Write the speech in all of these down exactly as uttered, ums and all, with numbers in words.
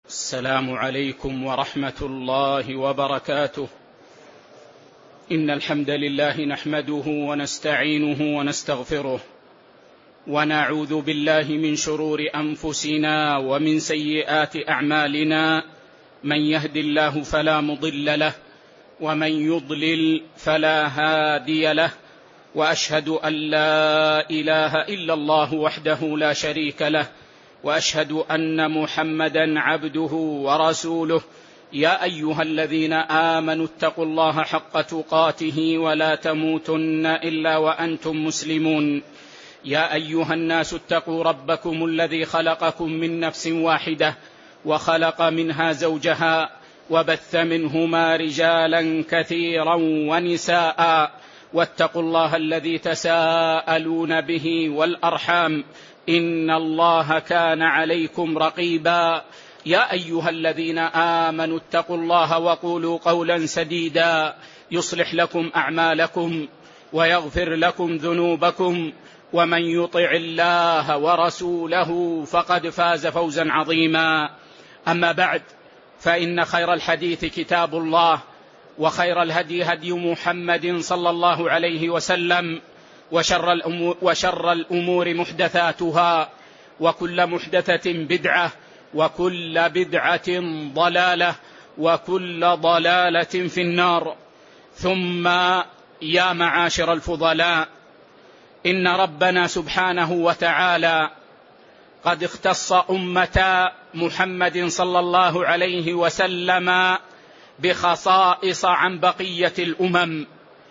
السلام عليكم ورحمة الله وبركاته. إن الحمد لله نحمده ونستعينه ونستغفره، ونعوذ بالله من شرور أنفسنا ومن سيئات أعمالنا. من يهد الله فلا مضل له، ومن يضلل فلا هادي له، وأشهد أن لا إله إلا الله وحده لا شريك له، وأشهد أن محمدا عبده ورسوله. يا أيها الذين آمنوا اتقوا الله حق تقاته ولا تموتن إلا وأنتم مسلمون. يا أيها الناس اتقوا ربكم الذي خلقكم من نفس واحدة، وخلق منها زوجها، وبث منهما رجالا كثيرا ونساء، واتقوا الله الذي تساءلون به والأرحام، إن الله كان عليكم رقيبا. يا أيها الذين آمنوا اتقوا الله وقولوا قولا سديدا يصلح لكم أعمالكم ويغفر لكم ذنوبكم، ومن يطع الله ورسوله فقد فاز فوزا عظيما. أما بعد، فإن خير الحديث كتاب الله، وخير الهدي هدي محمد صلى الله عليه وسلم، وشر الأمور, وشر الأمور محدثاتها، وكل محدثة بدعة، وكل بدعة ضلالة، وكل ضلالة في النار. ثم يا معاشر الفضلاء، إن ربنا سبحانه وتعالى قد اختص أمة محمد صلى الله عليه وسلم بخصائص عن بقية الأمم،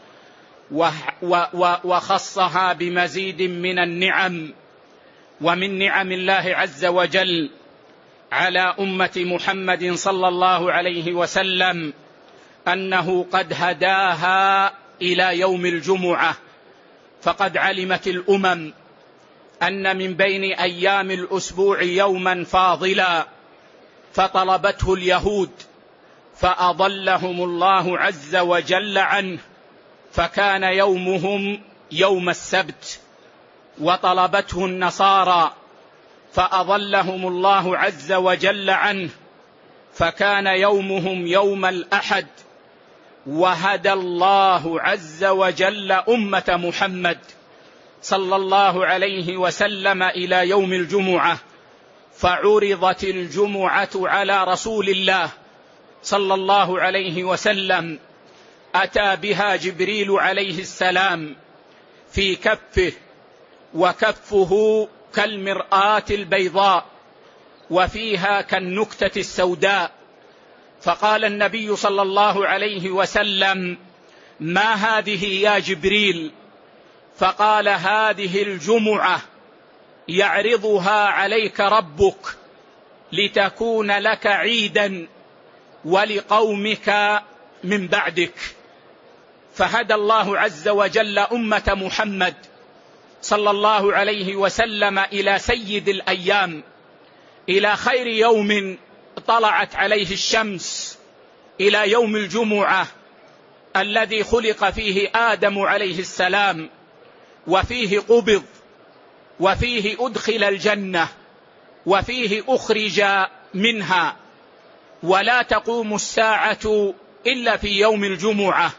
وخصها بمزيد من النعم. ومن نعم الله عز وجل على أمة محمد صلى الله عليه وسلم أنه قد هداها إلى يوم الجمعة. فقد علمت الأمم أن من بين أيام الأسبوع يوما فاضلا، فطلبته اليهود فأضلهم الله عز وجل عنه، فكان يومهم يوم السبت. وطلبته النصارى فأضلهم الله عز وجل عنه، فكان يومهم يوم الأحد. وهدى الله عز وجل أمة محمد صلى الله عليه وسلم إلى يوم الجمعة، فعرضت الجمعة على رسول الله صلى الله عليه وسلم. أتى بها جبريل عليه السلام في كفه، وكفه كالمرآة البيضاء، وفيها كالنكتة السوداء. فقال النبي صلى الله عليه وسلم: ما هذه يا جبريل؟ فقال: هذه الجمعة يعرضها عليك ربك لتكون لك عيدا ولقومك من بعدك. فهدى الله عز وجل أمة محمد صلى الله عليه وسلم إلى سيد الأيام، إلى خير يوم طلعت عليه الشمس، إلى يوم الجمعة الذي خلق فيه آدم عليه السلام، وفيه قبض، وفيه أدخل الجنة، وفيه أخرج منها. ولا تقوم الساعة إلا في يوم الجمعة.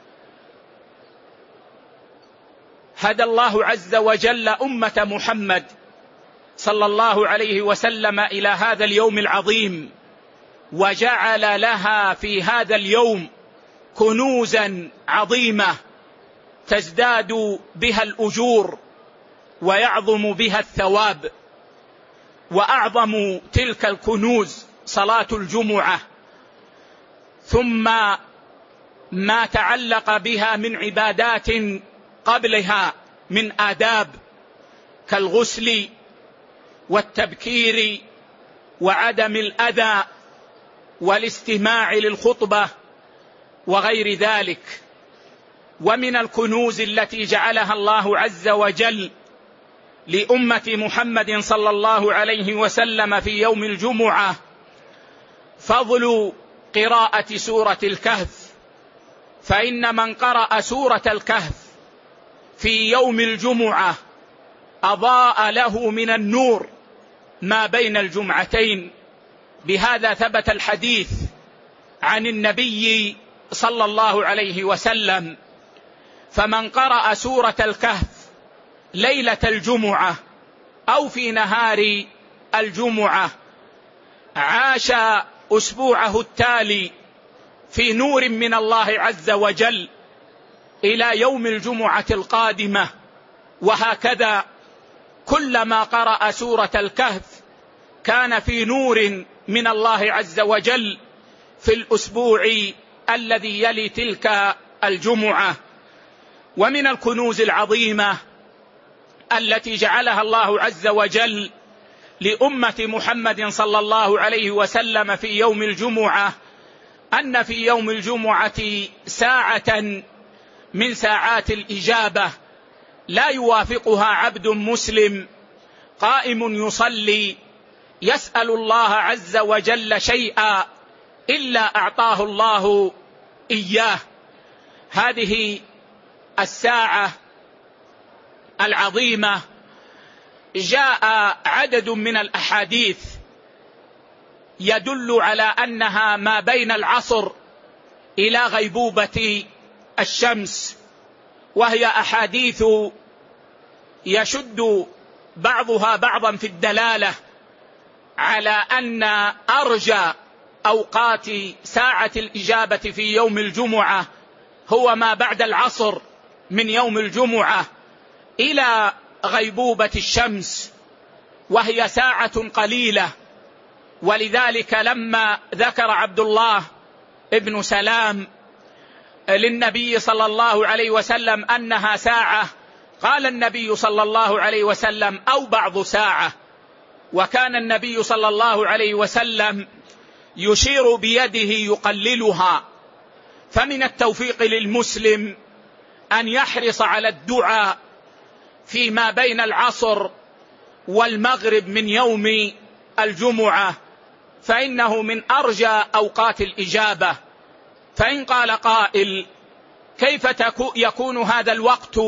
هدى الله عز وجل أمة محمد صلى الله عليه وسلم إلى هذا اليوم العظيم، وجعل لها في هذا اليوم كنوزا عظيمة تزداد بها الأجور ويعظم بها الثواب. وأعظم تلك الكنوز صلاة الجمعة، ثم ما تعلق بها من عبادات قبلها من آداب كالغسل والتبكير وعدم الأذى والاستماع للخطبة وغير ذلك. ومن الكنوز التي جعلها الله عز وجل لأمة محمد صلى الله عليه وسلم في يوم الجمعة فضل قراءة سورة الكهف. فإن من قرأ سورة الكهف في يوم الجمعة أضاء له من النور ما بين الجمعتين، بهذا ثبت الحديث عن النبي صلى الله عليه وسلم: فمن قرأ سورة الكهف ليلة الجمعة أو في نهار الجمعة عاش أسبوعه التالي في نور من الله عز وجل إلى يوم الجمعة القادمة. وهكذا كلما قرأ سورة الكهف كان في نور من الله عز وجل في الأسبوع الذي يلي تلك الجمعة. ومن الكنوز العظيمة التي جعلها الله عز وجل لأمة محمد صلى الله عليه وسلم في يوم الجمعة أن في يوم الجمعة ساعة من ساعات الإجابة لا يوافقها عبد مسلم قائم يصلي يسأل الله عز وجل شيئا إلا أعطاه الله إياه. هذه الساعة العظيمة جاء عدد من الأحاديث يدل على أنها ما بين العصر إلى غيبوبة الشمس، وهي أحاديث يشد بعضها بعضا في الدلالة على أن أرجى أوقات ساعة الإجابة في يوم الجمعة هو ما بعد العصر من يوم الجمعة إلى غيبوبة الشمس، وهي ساعة قليلة. ولذلك لما ذكر عبد الله ابن سلام للنبي صلى الله عليه وسلم أنها ساعة، قال النبي صلى الله عليه وسلم: أو بعض ساعة. وكان النبي صلى الله عليه وسلم يشير بيده يقللها. فمن التوفيق للمسلم أن يحرص على الدعاء فيما بين العصر والمغرب من يوم الجمعة، فإنه من أرجى أوقات الإجابة. فإن قال قائل: كيف يكون هذا الوقت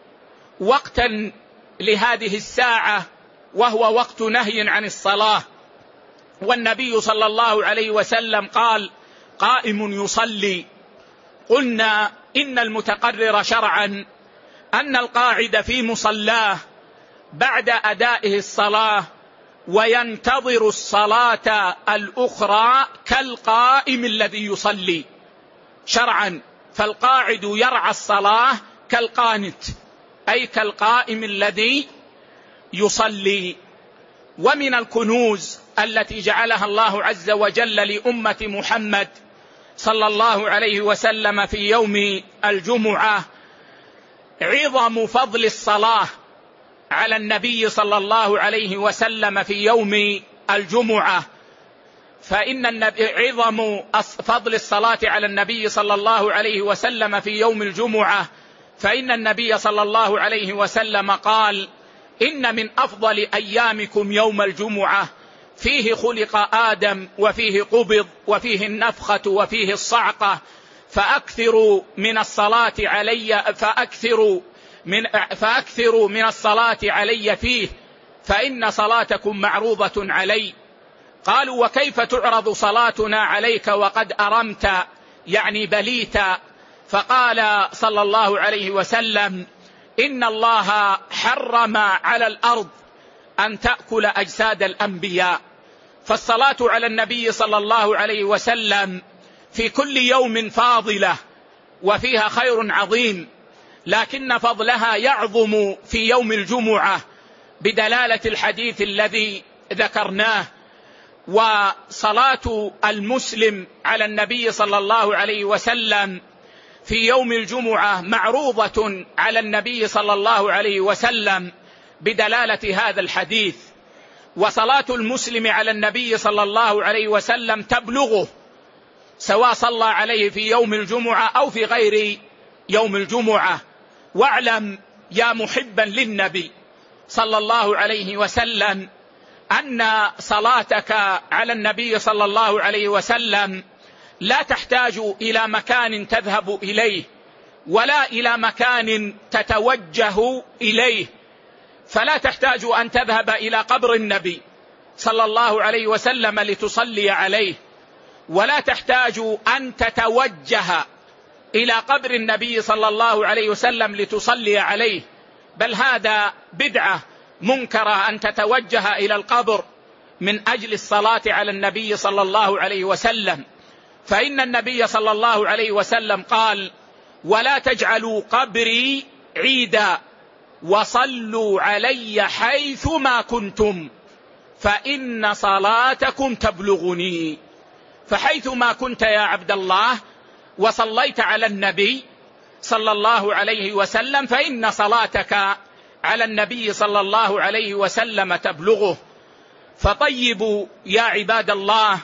وقتا لهذه الساعة وهو وقت نهي عن الصلاة، والنبي صلى الله عليه وسلم قال: قائم يصلي؟ قلنا: إن المتقرر شرعا أن القاعد في مصلاه بعد أدائه الصلاة وينتظر الصلاة الأخرى كالقائم الذي يصلي شرعا، فالقاعد يرعى الصلاة كالقانت، أي كالقائم الذي يصلي. ومن الكنوز التي جعلها الله عز وجل لأمة محمد صلى الله عليه وسلم في يوم الجمعة عظم فضل الصلاة على النبي صلى الله عليه وسلم في يوم الجمعة. فإن النبي عظم فضل الصلاة على النبي صلى الله عليه وسلم في يوم الجمعة، فإن النبي صلى الله عليه وسلم قال: إن من أفضل أيامكم يوم الجمعة، فيه خلق آدم وفيه قبض وفيه النفخة وفيه الصعقة، فأكثروا من الصلاة علي فأكثروا من فأكثروا من الصلاة علي فيه، فإن صلاتكم معروضة علي. قالوا: وكيف تعرض صلاتنا عليك وقد أرمت، يعني بليت؟ فقال صلى الله عليه وسلم: إن الله حرم على الأرض أن تأكل أجساد الأنبياء. فالصلاة على النبي صلى الله عليه وسلم في كل يوم فاضلة وفيها خير عظيم، لكن فضلها يعظم في يوم الجمعة بدلالة الحديث الذي ذكرناه. وصلاة المسلم على النبي صلى الله عليه وسلم في يوم الجمعة معروضة على النبي صلى الله عليه وسلم بدلالة هذا الحديث. وصلاة المسلم على النبي صلى الله عليه وسلم تبلغه سواء صلى عليه في يوم الجمعة أو في غير يوم الجمعة. واعلم يا محبا للنبي صلى الله عليه وسلم أن صلاتك على النبي صلى الله عليه وسلم لا تحتاج إلى مكان تذهب إليه ولا إلى مكان تتوجه إليه، فلا تحتاج أن تذهب إلى قبر النبي صلى الله عليه وسلم لتصلي عليه، ولا تحتاج أن تتوجه إلى قبر النبي صلى الله عليه وسلم لتصلي عليه، بل هذا بدعة منكرة أن تتوجه إلى القبر من أجل الصلاة على النبي صلى الله عليه وسلم، فإن النبي صلى الله عليه وسلم قال: ولا تجعلوا قبري عيدا وصلوا علي حيثما كنتم فإن صلاتكم تبلغني. فحيثما كنت يا عبد الله وصليت على النبي صلى الله عليه وسلم فإن صلاتك على النبي صلى الله عليه وسلم تبلغه. فطيبوا يا عباد الله،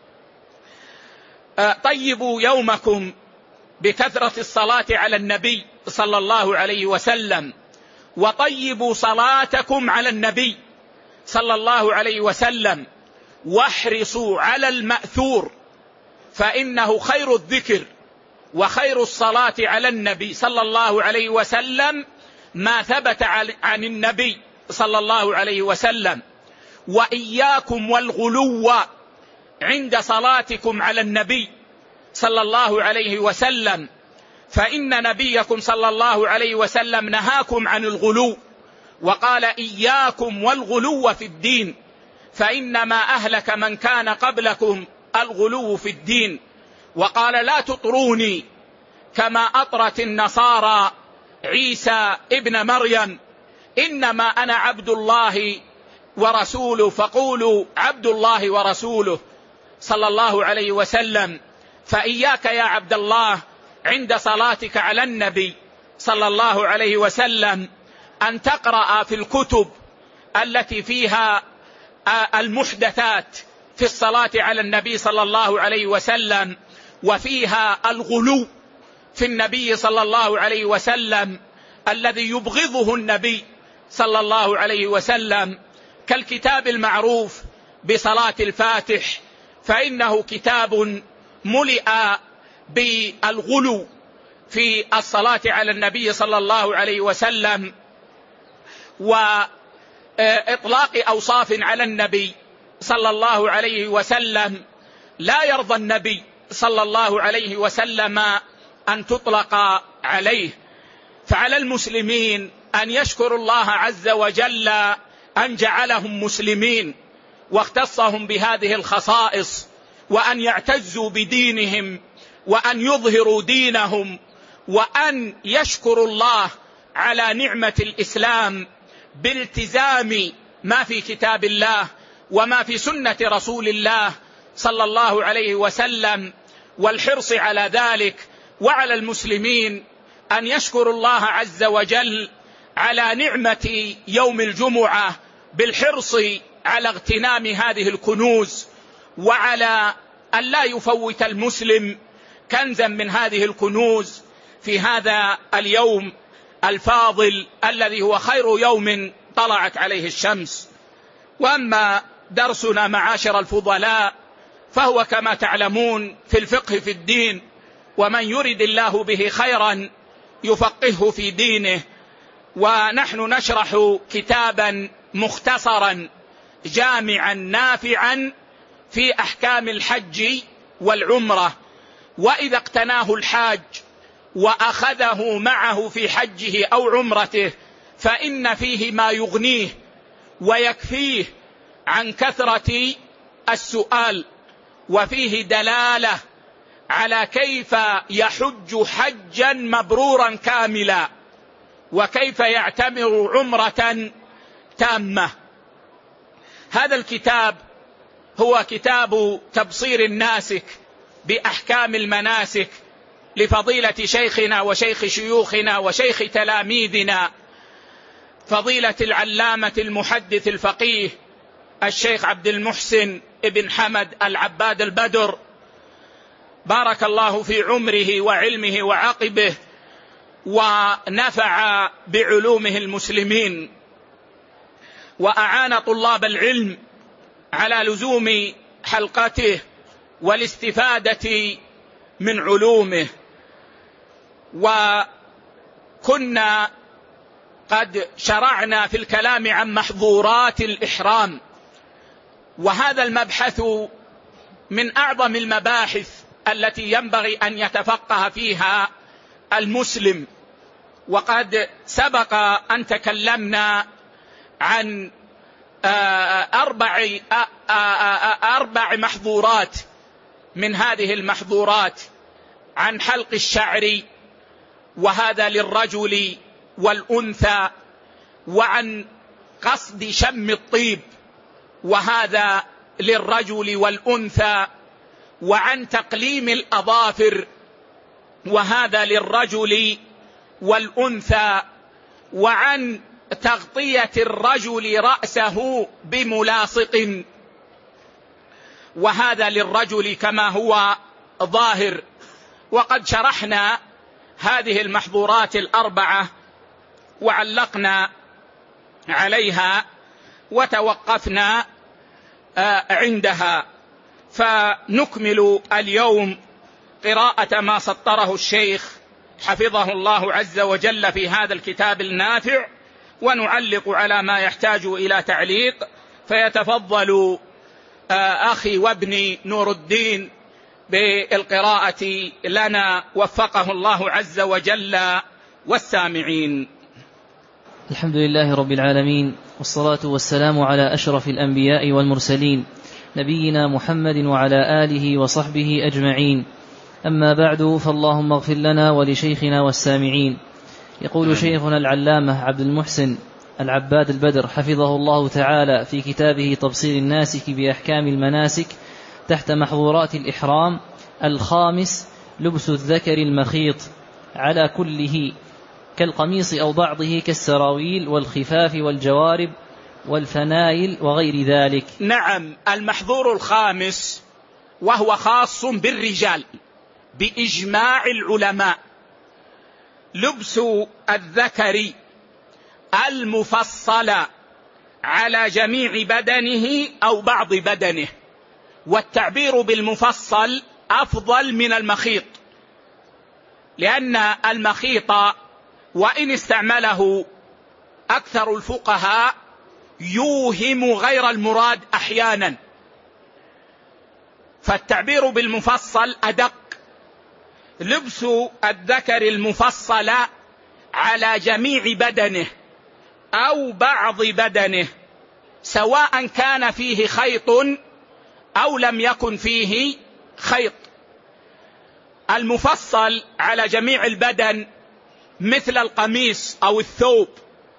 طيبوا يومكم بكثرة الصلاة على النبي صلى الله عليه وسلم، وطيبوا صلاتكم على النبي صلى الله عليه وسلم، واحرصوا على المأثور، فإنه خير الذكر وخير الصلاة على النبي صلى الله عليه وسلم ما ثبت عن النبي صلى الله عليه وسلم. وإياكم والغلو عند صلاتكم على النبي صلى الله عليه وسلم، فإن نبيكم صلى الله عليه وسلم نهاكم عن الغلو، وقال: إياكم والغلو في الدين فإنما أهلك من كان قبلكم الغلو في الدين. وقال: لا تطروني كما أطرت النصارى عيسى ابن مريم، إنما أنا عبد الله ورسوله فقولوا عبد الله ورسوله صلى الله عليه وسلم. فإياك يا عبد الله عند صلاتك على النبي صلى الله عليه وسلم أن تقرأ في الكتب التي فيها المحدثات في الصلاة على النبي صلى الله عليه وسلم، وفيها الغلو في النبي صلى الله عليه وسلم الذي يبغضه النبي صلى الله عليه وسلم، كالكتاب المعروف بصلاة الفاتح، فإنه كتاب ملئ بالغلو في الصلاة على النبي صلى الله عليه وسلم وإطلاق أوصاف على النبي صلى الله عليه وسلم لا يرضى النبي صلى الله عليه وسلم أن تطلق عليه. فعلى المسلمين أن يشكروا الله عز وجل أن جعلهم مسلمين واختصهم بهذه الخصائص، وأن يعتزوا بدينهم، وأن يظهروا دينهم، وأن يشكروا الله على نعمة الإسلام بالتزام ما في كتاب الله وما في سنة رسول الله صلى الله عليه وسلم والحرص على ذلك. وعلى المسلمين أن يشكروا الله عز وجل على نعمة يوم الجمعة بالحرص على اغتنام هذه الكنوز، وعلى أن لا يفوت المسلم كنزا من هذه الكنوز في هذا اليوم الفاضل الذي هو خير يوم طلعت عليه الشمس. وأما درسنا معاشر الفضلاء فهو كما تعلمون في الفقه في الدين، ومن يرد الله به خيرا يفقهه في دينه. ونحن نشرح كتابا مختصرا جامعا نافعا في أحكام الحج والعمرة، وإذا اقتناه الحاج وأخذه معه في حجه أو عمرته فإن فيه ما يغنيه ويكفيه عن كثرة السؤال، وفيه دلالة على كيف يحج حجا مبرورا كاملا، وكيف يعتمر عمرة تامة. هذا الكتاب هو كتاب تبصير الناسك بأحكام المناسك لفضيلة شيخنا وشيخ شيوخنا وشيخ تلاميذنا فضيلة العلامة المحدث الفقيه الشيخ عبد المحسن ابن حمد العباد البدر، بارك الله في عمره وعلمه وعقبه ونفع بعلومه المسلمين، وأعان طلاب العلم على لزوم حلقته والاستفادة من علومه. وكنا قد شرعنا في الكلام عن محظورات الإحرام، وهذا المبحث من أعظم المباحث التي ينبغي أن يتفقه فيها المسلم. وقد سبق أن تكلمنا عن أربع أربع محظورات من هذه المحظورات: عن حلق الشعر، وهذا للرجل والأنثى، وعن قصد شم الطيب، وهذا للرجل والأنثى، وعن تقليم الأظافر، وهذا للرجل والأنثى، وعن تغطية الرجل رأسه بملاصق، وهذا للرجل كما هو ظاهر. وقد شرحنا هذه المحظورات الأربعة وعلقنا عليها وتوقفنا عندها، فنكمل اليوم قراءة ما سطره الشيخ حفظه الله عز وجل في هذا الكتاب النافع، ونعلق على ما يحتاج إلى تعليق. فيتفضل أخي وابني نور الدين بالقراءة لنا وفقه الله عز وجل والسامعين. الحمد لله رب العالمين، والصلاة والسلام على أشرف الأنبياء والمرسلين، نبينا محمد وعلى آله وصحبه أجمعين. أما بعد، فاللهم اغفر لنا ولشيخنا والسامعين. يقول شيخنا العلامة عبد المحسن العباد البدر حفظه الله تعالى في كتابه تبصير الناسك بأحكام المناسك تحت محظورات الإحرام: الخامس لبس الذكر المخيط على كله كالقميص أو بعضه كالسراويل والخفاف والجوارب والفنايل وغير ذلك. نعم، المحظور الخامس وهو خاص بالرجال بإجماع العلماء: لبس الذكر المفصل على جميع بدنه أو بعض بدنه. والتعبير بالمفصل أفضل من المخيط، لأن المخيط وإن استعمله أكثر الفقهاء يوهم غير المراد أحيانا، فالتعبير بالمفصل أدق. لبس الذكر المفصل على جميع بدنه أو بعض بدنه، سواء كان فيه خيط أو لم يكن فيه خيط. المفصل على جميع البدن مثل القميص أو الثوب،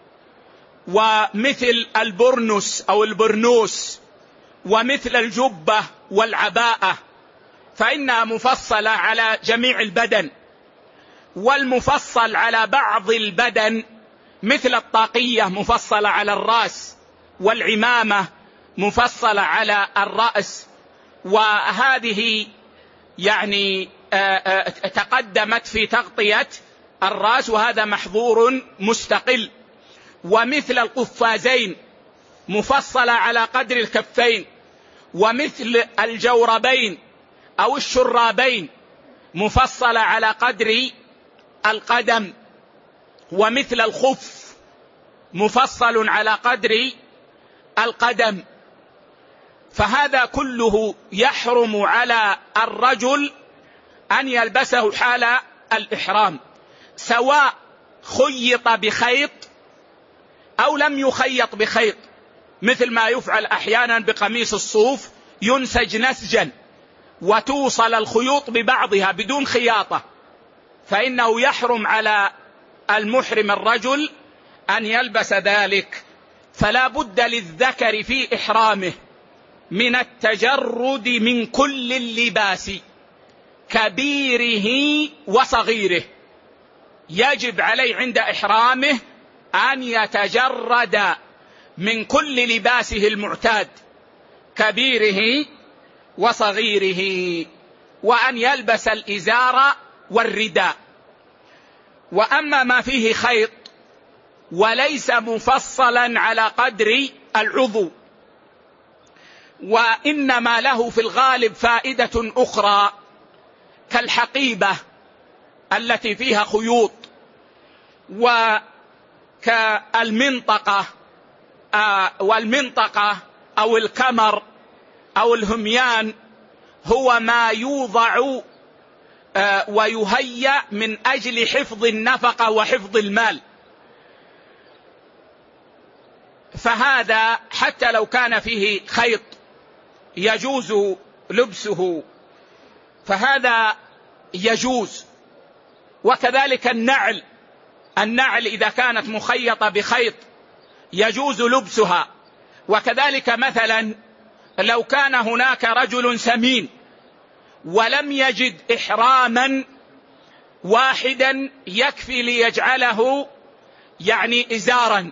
ومثل البرنس أو البرنوس، ومثل الجبة والعباءة، فإنها مفصلة على جميع البدن. والمفصل على بعض البدن مثل الطاقية مفصلة على الرأس، والعمامة مفصلة على الرأس، وهذه يعني تقدمت في تغطية الرأس، وهذا محظور مستقل. ومثل القفازين مفصلة على قدر الكفين، ومثل الجوربين أو الشرابين مفصلة على قدر القدم، ومثل الخف مفصل على قدر القدم. فهذا كله يحرم على الرجل أن يلبسه حال الإحرام، سواء خيط بخيط أو لم يخيط بخيط، مثل ما يفعل أحيانا بقميص الصوف، ينسج نسجا وتوصل الخيوط ببعضها بدون خياطة، فإنه يحرم على المحرم الرجل أن يلبس ذلك. فلا بد للذكر في إحرامه من التجرد من كل اللباس كبيره وصغيره. يجب عليه عند إحرامه أن يتجرد من كل لباسه المعتاد كبيره وصغيره، وأن يلبس الإزار والرداء. وأما ما فيه خيط وليس مفصلا على قدر العضو، وإنما له في الغالب فائدة أخرى كالحقيبة التي فيها خيوط، وكالمنطقة والمنطقة أو الكمر أو الهميان هو ما يوضع ويهيأ من أجل حفظ النفقة وحفظ المال، فهذا حتى لو كان فيه خيط يجوز لبسه فهذا يجوز. وكذلك النعل، النعل إذا كانت مخيطة بخيط يجوز لبسها. وكذلك مثلا لو كان هناك رجل سمين ولم يجد إحراما واحدا يكفي ليجعله يعني إزارا،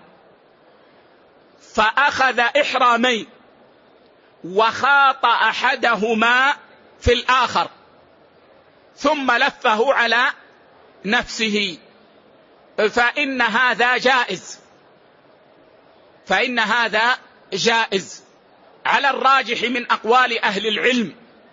فأخذ إحرامين وخاط أحدهما في الآخر ثم لفه على نفسه، فإن هذا جائز، فإن هذا جائز على الراجح من أقوال أهل العلم،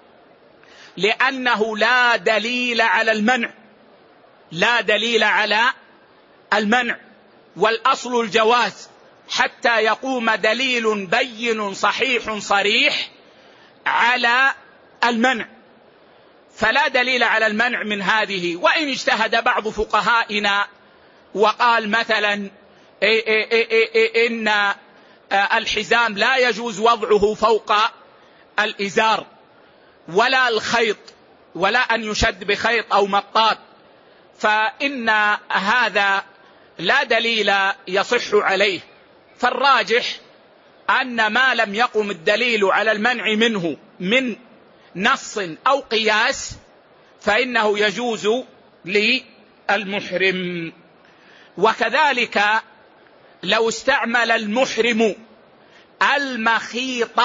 لأنه لا دليل على المنع، لا دليل على المنع، والأصل الجواز حتى يقوم دليل بين صحيح صريح على المنع، فلا دليل على المنع من هذه. وإن اجتهد بعض فقهائنا وقال مثلا إن الحزام لا يجوز وضعه فوق الإزار ولا الخيط ولا أن يشد بخيط أو مطاط، فإن هذا لا دليل يصح عليه. فالراجح أن ما لم يقم الدليل على المنع منه من نص أو قياس فإنه يجوز للمحرم. وكذلك لو استعمل المحرم المخيط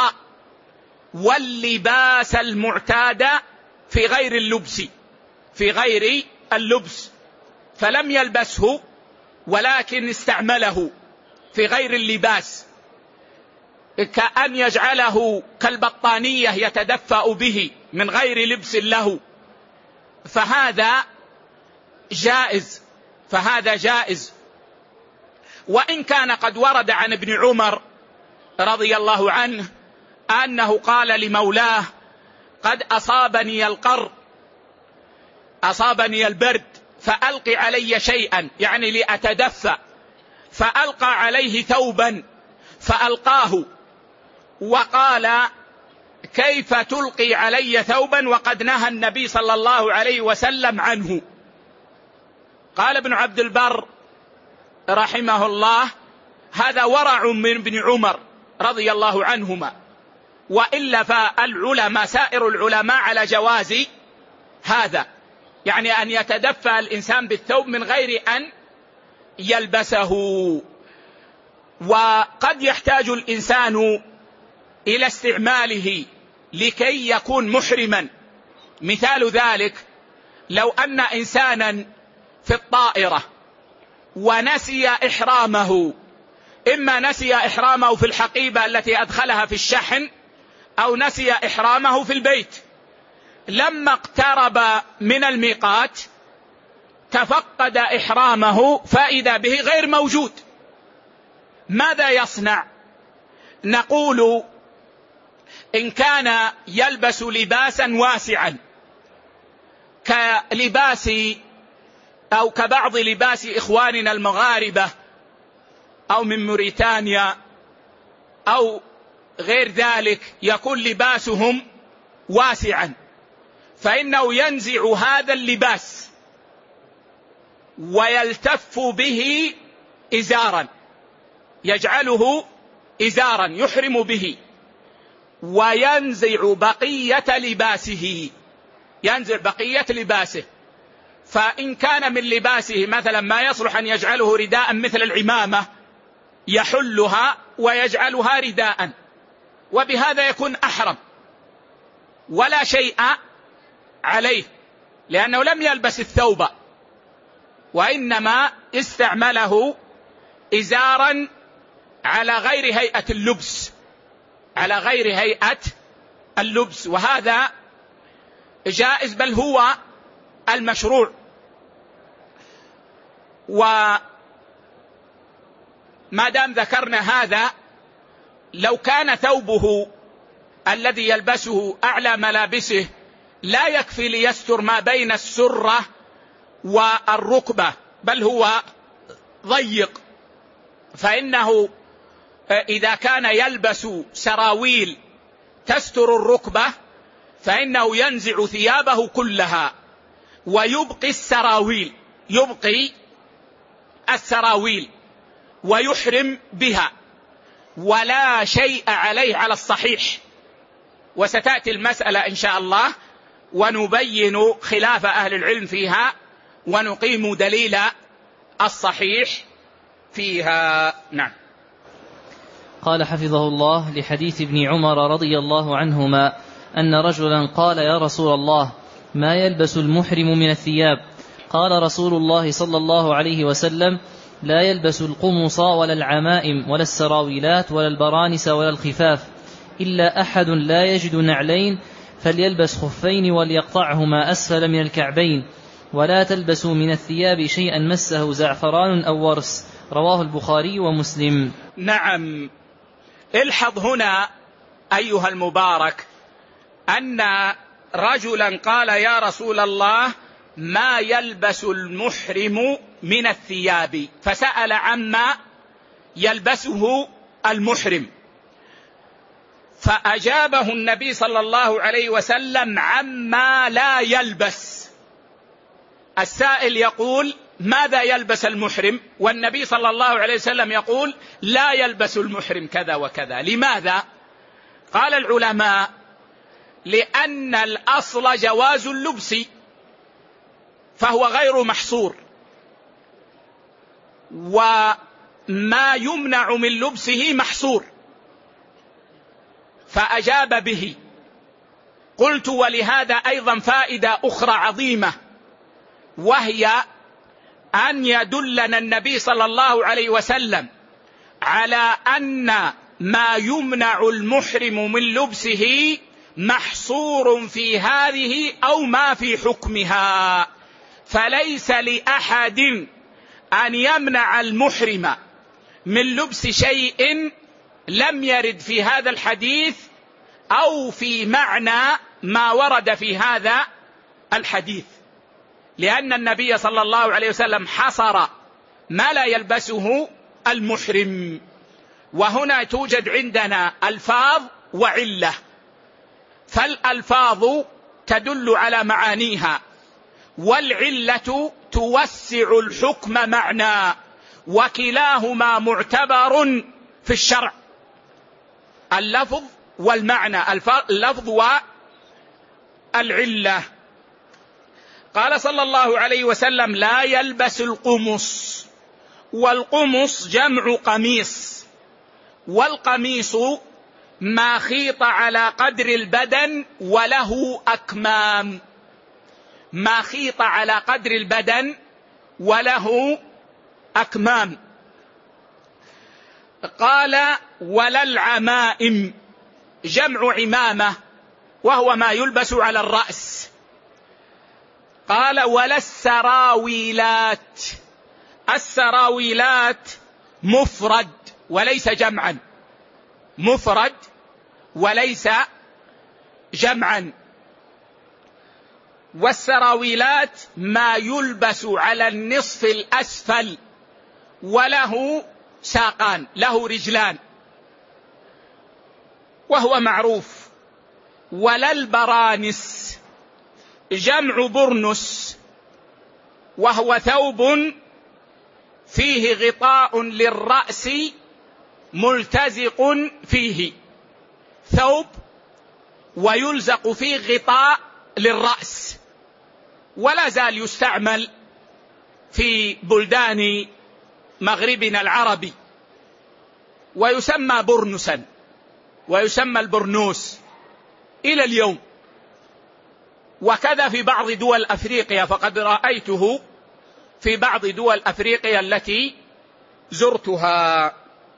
واللباس المعتاد في غير اللبس في غير اللبس فلم يلبسه ولكن استعمله في غير اللباس، كأن يجعله كالبطانية يتدفأ به من غير لبس له، فهذا جائز فهذا جائز. وإن كان قد ورد عن ابن عمر رضي الله عنه أنه قال لمولاه: قد أصابني القر، أصابني البرد، فألقي علي شيئا، يعني لأتدفأ، فألقى عليه ثوبا فألقاه، وقال: كيف تلقي علي ثوبا وقد نهى النبي صلى الله عليه وسلم عنه؟ قال ابن عبد البر رحمه الله: هذا ورع من ابن عمر رضي الله عنهما، وإلا فالعلماء سائر العلماء على جواز هذا، يعني أن يتدفأ الإنسان بالثوب من غير أن يلبسه. وقد يحتاج الإنسان إلى استعماله لكي يكون محرما. مثال ذلك لو أن إنسانا في الطائرة ونسي إحرامه، إما نسي إحرامه في الحقيبة التي أدخلها في الشحن أو نسي إحرامه في البيت، لما اقترب من الميقات تفقد إحرامه فإذا به غير موجود، ماذا يصنع؟ نقول: إن كان يلبس لباسا واسعا كلباس أو كبعض لباس إخواننا المغاربة أو من موريتانيا أو غير ذلك، يكون لباسهم واسعا، فإنه ينزع هذا اللباس ويلتف به إزارا، يجعله إزارا يحرم به، وينزع بقية لباسه، ينزع بقية لباسه. فإن كان من لباسه مثلا ما يصلح أن يجعله رداء مثل العمامة يحلها ويجعلها رداء، وبهذا يكون أحرم ولا شيء عليه، لأنه لم يلبس الثوب وإنما استعمله إزارا على غير هيئة اللبس، على غير هيئة اللبس، وهذا جائز بل هو المشروع. وما دام ذكرنا هذا، لو كان ثوبه الذي يلبسه أعلى ملابسه لا يكفي ليستر ما بين السرة والركبة، بل هو ضيق، فإنه إذا كان يلبس سراويل تستر الركبة فإنه ينزع ثيابه كلها ويبقي السراويل يبقي السراويل ويحرم بها ولا شيء عليه على الصحيح. وستأتي المسألة إن شاء الله ونبين خلاف أهل العلم فيها ونقيم دليل الصحيح فيها. نعم. قال حفظه الله: لحديث ابن عمر رضي الله عنهما أن رجلا قال: يا رسول الله، ما يلبس المحرم من الثياب؟ قال رسول الله صلى الله عليه وسلم: لا يلبس القمص ولا العمائم ولا السراويلات ولا البرانس ولا الخفاف، إلا أحد لا يجد نعلين فليلبس خفين وليقطعهما أسفل من الكعبين، ولا تلبسوا من الثياب شيئا مسه زعفران أو ورس. رواه البخاري ومسلم. نعم. الحظ هنا أيها المبارك أن رجلا قال: يا رسول الله، ما يلبس المحرم من الثياب؟ فسأل عما يلبسه المحرم، فأجابه النبي صلى الله عليه وسلم عما لا يلبس. السائل يقول: ماذا يلبس المحرم؟ والنبي صلى الله عليه وسلم يقول: لا يلبس المحرم كذا وكذا. لماذا؟ قال العلماء: لأن الأصل جواز اللبس، فهو غير محصور، وما يمنع من لبسه محصور، فأجاب به. قلت: ولهذا أيضا فائدة أخرى عظيمة، وهي أن يدلنا النبي صلى الله عليه وسلم على أن ما يمنع المحرم من لبسه محصور في هذه أو ما في حكمها، فليس لأحد أن يمنع المحرم من لبس شيء لم يرد في هذا الحديث أو في معنى ما ورد في هذا الحديث، لأن النبي صلى الله عليه وسلم حصر ما لا يلبسه المحرم. وهنا توجد عندنا ألفاظ وعلة، فالألفاظ تدل على معانيها، والعلة توسع الحكم معنى، وكلاهما معتبر في الشرع، اللفظ والمعنى، اللفظ والعلة. قال صلى الله عليه وسلم: لا يلبس القمص، والقمص جمع قميص، والقميص ما خيط على قدر البدن وله أكمام، ما خيط على قدر البدن وله أكمام. قال: ولا العمائم، جمع عمامة، وهو ما يلبس على الرأس. قال: ولا السراويلات، السراويلات مفرد وليس جمعا، مفرد وليس جمعا. والسراويلات ما يلبس على النصف الأسفل وله ساقان، له رجلان، وهو معروف. ولا البرانس، جمع برنس، وهو ثوب فيه غطاء للرأس ملتزق فيه، ثوب ويلزق فيه غطاء للرأس، ولا زال يستعمل في بلدان مغربنا العربي، ويسمى برنسا، ويسمى البرنوس إلى اليوم. وكذا في بعض دول أفريقيا، فقد رأيته في بعض دول أفريقيا التي زرتها.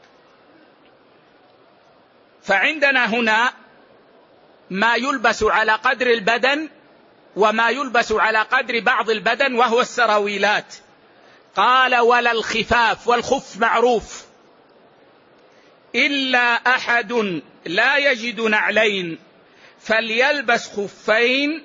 فعندنا هنا ما يلبس على قدر البدن وما يلبس على قدر بعض البدن، وهو السراويلات. قال: ولا الخفاف، والخف معروف، إلا أحد لا يجد نعلين فليلبس خفين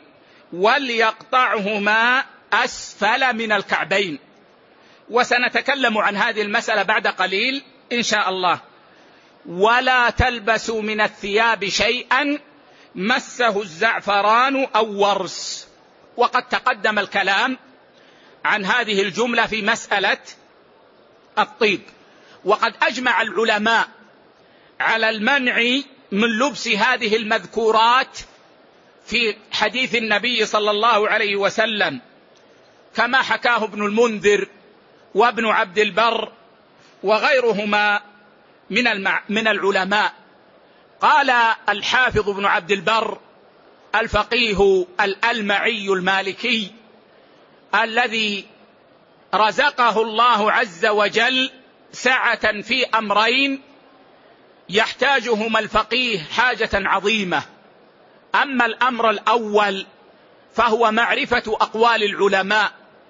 وليقطعهما أسفل من الكعبين. وسنتكلم عن هذه المسألة بعد قليل إن شاء الله. ولا تلبسوا من الثياب شيئا مسه الزعفران أو ورس. وقد تقدم الكلام عن هذه الجملة في مسألة الطيب، وقد أجمع العلماء على المنع من لبس هذه المذكورات في حديث النبي صلى الله عليه وسلم، كما حكاه ابن المنذر وابن عبد البر وغيرهما من المع... من العلماء. قال الحافظ ابن عبد البر الفقيه الألمعي المالكي الذي رزقه الله عز وجل سعة في أمرين يحتاجهما الفقيه حاجة عظيمة. أما الأمر الأول فهو معرفة أقوال العلماء،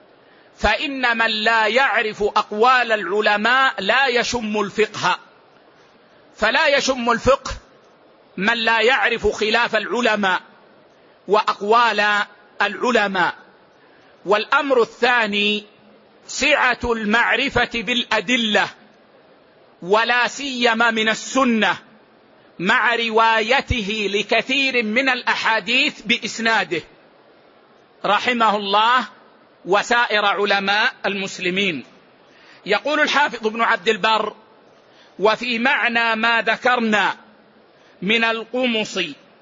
فإن من لا يعرف أقوال العلماء لا يشم الفقه، فلا يشم الفقه من لا يعرف خلاف العلماء وأقوال العلماء. والأمر الثاني سعة المعرفة بالأدلة، ولا سيما من السنة، مع روايته لكثير من الأحاديث بإسناده رحمه الله وسائر علماء المسلمين. يقول الحافظ ابن عبد البر: وفي معنى ما ذكرنا من القمص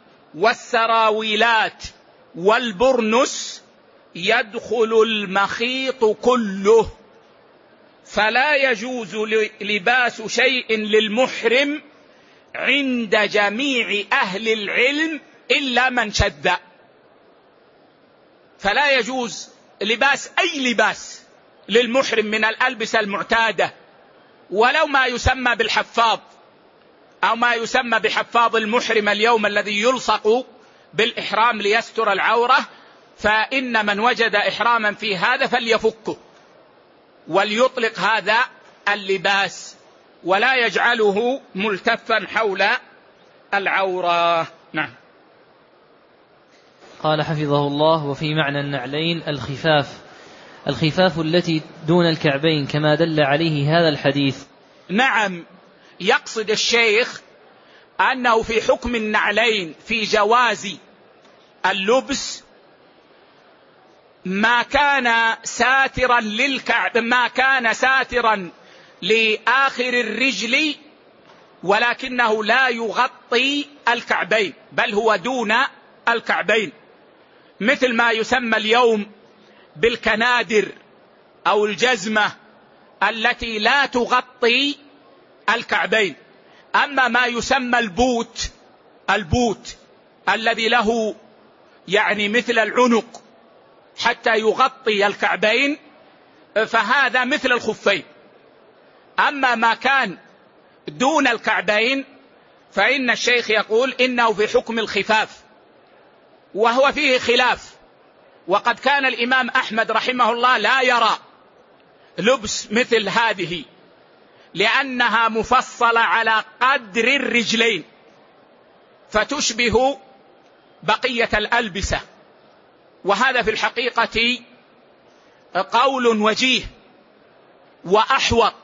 والسراويلات والبرنس يدخل المخيط كله، فلا يجوز لباس شيء للمحرم عند جميع أهل العلم إلا من شذ. فلا يجوز لباس أي لباس للمحرم من الألبسة المعتادة، ولو ما يسمى بالحفاظ أو ما يسمى بحفاظ المحرم اليوم الذي يلصق بالإحرام ليستر العورة، فإن من وجد إحراما في هذا فليفكه وليطلق هذا اللباس ولا يجعله ملتفا حول العورة. نعم. قال حفظه الله: وفي معنى النعلين الخفاف، الخفاف التي دون الكعبين كما دل عليه هذا الحديث. نعم، يقصد الشيخ أنه في حكم النعلين في جواز اللبس ما كان ساترا للكعب، ما كان ساترا لآخر الرجل ولكنه لا يغطي الكعبين، بل هو دون الكعبين، مثل ما يسمى اليوم بالكنادر أو الجزمة التي لا تغطي الكعبين. أما ما يسمى البوت، البوت الذي له يعني مثل العنق حتى يغطي الكعبين، فهذا مثل الخفين. أما ما كان دون الكعبين فإن الشيخ يقول إنه في حكم الخفاف، وهو فيه خلاف. وقد كان الإمام أحمد رحمه الله لا يرى لبس مثل هذه، لأنها مفصلة على قدر الرجلين فتشبه بقية الألبسة، وهذا في الحقيقة قول وجيه وأحوط.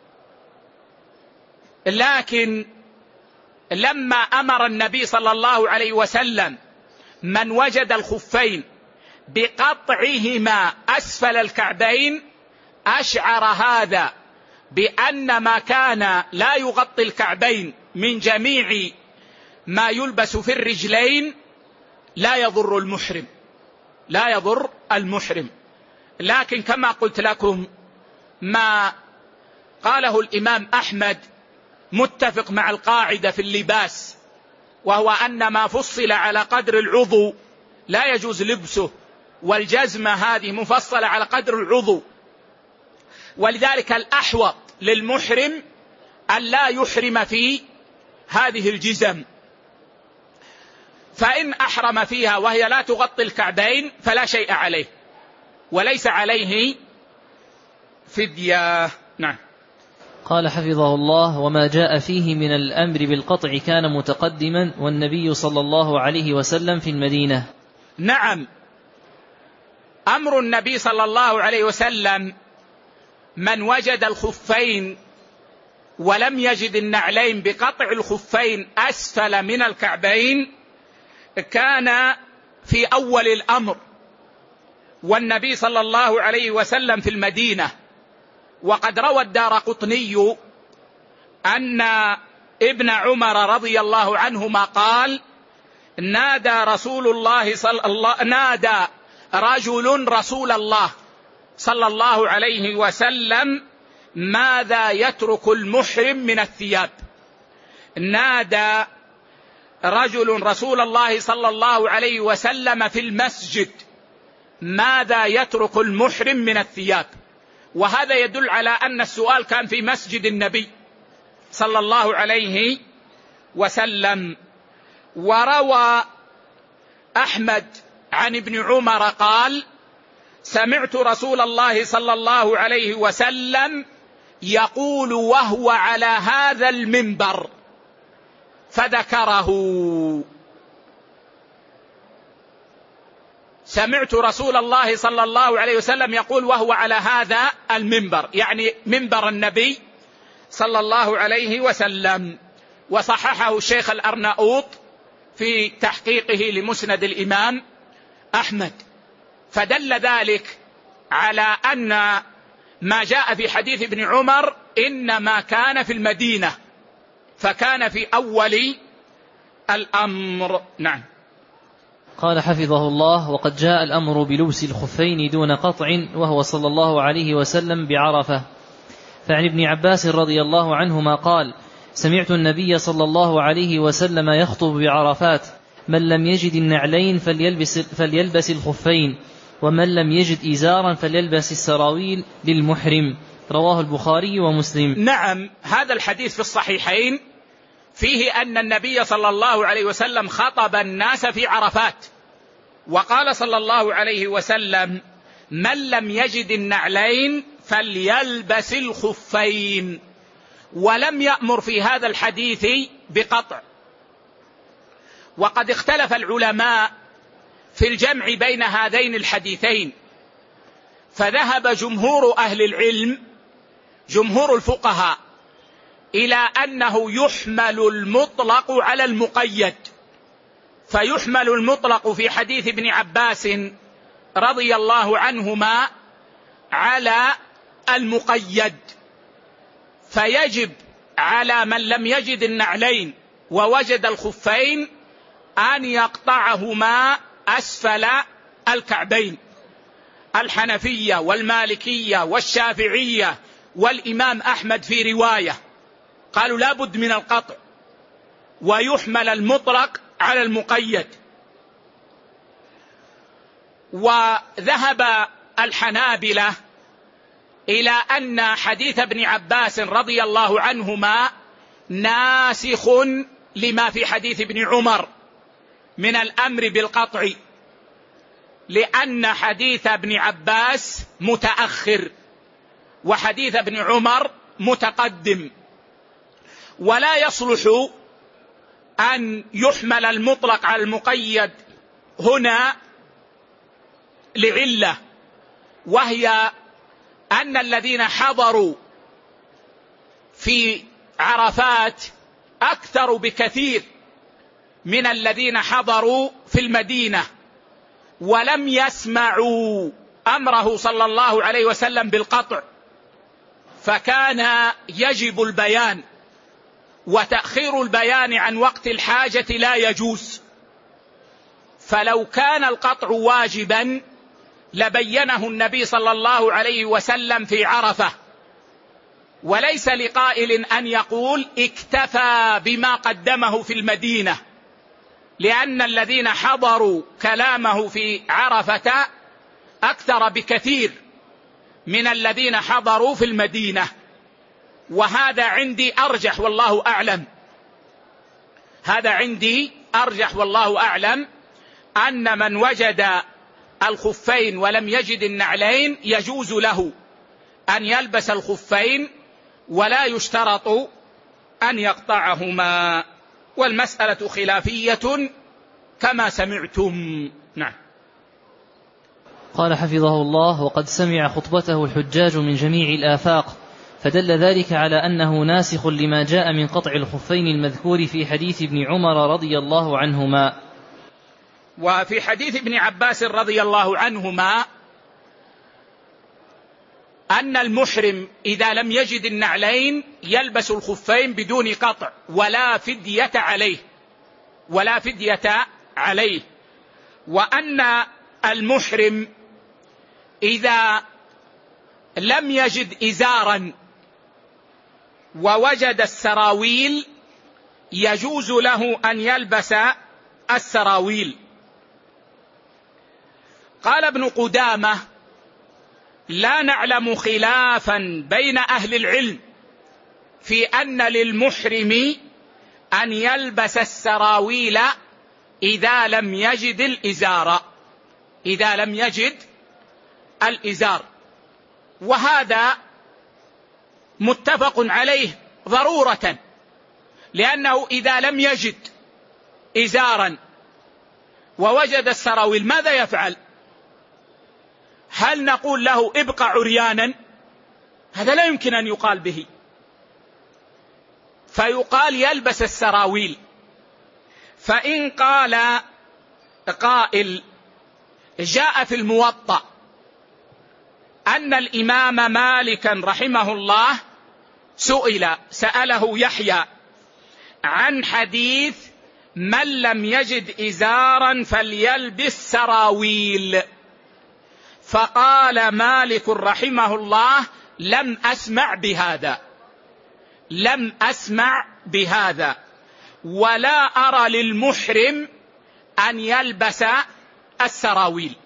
لكن لما أمر النبي صلى الله عليه وسلم من وجد الخفين بقطعهما أسفل الكعبين، أشعر هذا بأن ما كان لا يغطي الكعبين من جميع ما يلبس في الرجلين لا يضر المحرم، لا يضر المحرم. لكن كما قلت لكم ما قاله الإمام أحمد متفق مع القاعدة في اللباس، وهو أن ما فصل على قدر العضو لا يجوز لبسه، والجزمة هذه مفصلة على قدر العضو، ولذلك الأحوط للمحرم أن لا يحرم في هذه الجزم. فإن أحرم فيها وهي لا تغطي الكعبين فلا شيء عليه وليس عليه فدية. نعم. قال حفظه الله: وما جاء فيه من الأمر بالقطع كان متقدما والنبي صلى الله عليه وسلم في المدينة. نعم، أمر النبي صلى الله عليه وسلم من وجد الخفين ولم يجد النعلين بقطع الخفين أسفل من الكعبين كان في أول الأمر، والنبي صلى الله عليه وسلم في المدينة. وقد روى الدارقطني أن ابن عمر رضي الله عنهما قال: نادى رسول الله صلى الله نادى رجل رسول الله صلى الله عليه وسلم: ماذا يترك المحرم من الثياب؟ نادى رجل رسول الله صلى الله عليه وسلم في المسجد: ماذا يترك المحرم من الثياب؟ وهذا يدل على أن السؤال كان في مسجد النبي صلى الله عليه وسلم. وروى أحمد عن ابن عمر قال: سمعت رسول الله صلى الله عليه وسلم يقول وهو على هذا المنبر، فذكره. سمعت رسول الله صلى الله عليه وسلم يقول وهو على هذا المنبر، يعني منبر النبي صلى الله عليه وسلم. وصححه الشيخ الأرناؤوط في تحقيقه لمسند الإمام أحمد. فدل ذلك على أن ما جاء في حديث ابن عمر إنما كان في المدينة، فكان في أول الأمر. نعم. قال حفظه الله: وقد جاء الأمر بلبس الخفين دون قطع وهو صلى الله عليه وسلم بعرفة. فعن ابن عباس رضي الله عنهما قال: سمعت النبي صلى الله عليه وسلم يخطب بعرفات: من لم يجد النعلين فليلبس, فليلبس الخفين، ومن لم يجد إزارا فليلبس السراويل للمحرم. رواه البخاري ومسلم. نعم، هذا الحديث في الصحيحين فيه أن النبي صلى الله عليه وسلم خطب الناس في عرفات، وقال صلى الله عليه وسلم: من لم يجد النعلين فليلبس الخفين، ولم يأمر في هذا الحديث بقطع. وقد اختلف العلماء في الجمع بين هذين الحديثين، فذهب جمهور أهل العلم جمهور الفقهاء إلى أنه يحمل المطلق على المقيد، فيحمل المطلق في حديث ابن عباس رضي الله عنهما على المقيد، فيجب على من لم يجد النعلين ووجد الخفين أن يقطعهما أسفل الكعبين. الحنفية والمالكية والشافعية والإمام أحمد في رواية قالوا لا بد من القطع، ويحمل المطلق على المقيد. وذهب الحنابلة إلى أن حديث ابن عباس رضي الله عنهما ناسخ لما في حديث ابن عمر من الأمر بالقطع، لأن حديث ابن عباس متأخر وحديث ابن عمر متقدم، ولا يصلح أن يحمل المطلق على المقيد هنا لعلة، وهي أن الذين حضروا في عرفات أكثر بكثير من الذين حضروا في المدينة، ولم يسمعوا أمره صلى الله عليه وسلم بالقطع، فكان يجب البيان، وتأخير البيان عن وقت الحاجة لا يجوز. فلو كان القطع واجبا لبينه النبي صلى الله عليه وسلم في عرفة، وليس لقائل أن يقول اكتفى بما قدمه في المدينة، لأن الذين حضروا كلامه في عرفة أكثر بكثير من الذين حضروا في المدينة. وهذا عندي أرجح والله أعلم، هذا عندي أرجح والله أعلم أن من وجد الخفين ولم يجد النعلين يجوز له أن يلبس الخفين ولا يشترط أن يقطعهما، والمسألة خلافية كما سمعتم. نعم. قال حفظه الله: وقد سمع خطبته الحجاج من جميع الآفاق، فدل ذلك على أنه ناسخ لما جاء من قطع الخفين المذكور في حديث ابن عمر رضي الله عنهما. وفي حديث ابن عباس رضي الله عنهما أن المحرم إذا لم يجد النعلين يلبس الخفين بدون قطع ولا فدية عليه ولا فدية عليه وأن المحرم إذا لم يجد إزارا ووجد السراويل يجوز له أن يلبس السراويل. قال ابن قدامة: لا نعلم خلافا بين أهل العلم في أن للمحرم أن يلبس السراويل إذا لم يجد الإزار إذا لم يجد الإزار وهذا متفق عليه ضرورة، لأنه إذا لم يجد إزارا ووجد السراويل ماذا يفعل؟ هل نقول له ابقى عريانا؟ هذا لا يمكن أن يقال به، فيقال يلبس السراويل. فإن قال قائل: جاء في الموطأ أن الإمام مالكا رحمه الله سئل سأله يحيى عن حديث من لم يجد إزارا فليلبس سراويل، فقال مالك رحمه الله: لم أسمع بهذا لم أسمع بهذا ولا أرى للمحرم أن يلبس السراويل.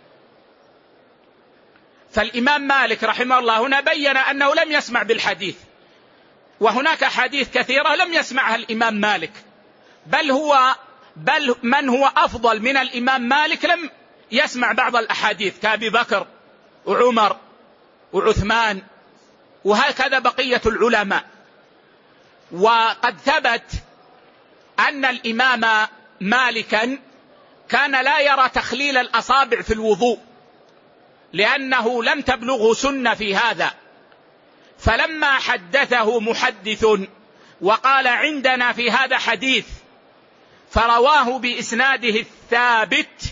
فالإمام مالك رحمه الله هنا بين أنه لم يسمع بالحديث، وهناك حديث كثيرة لم يسمعها الإمام مالك، بل هو بل من هو أفضل من الإمام مالك لم يسمع بعض الأحاديث كأبي بكر وعمر وعثمان وهكذا بقية العلماء. وقد ثبت أن الإمام مالكا كان لا يرى تخليل الأصابع في الوضوء لأنه لم تبلغه سنة في هذا، فلما حدثه محدث وقال عندنا في هذا حديث فرواه بإسناده الثابت،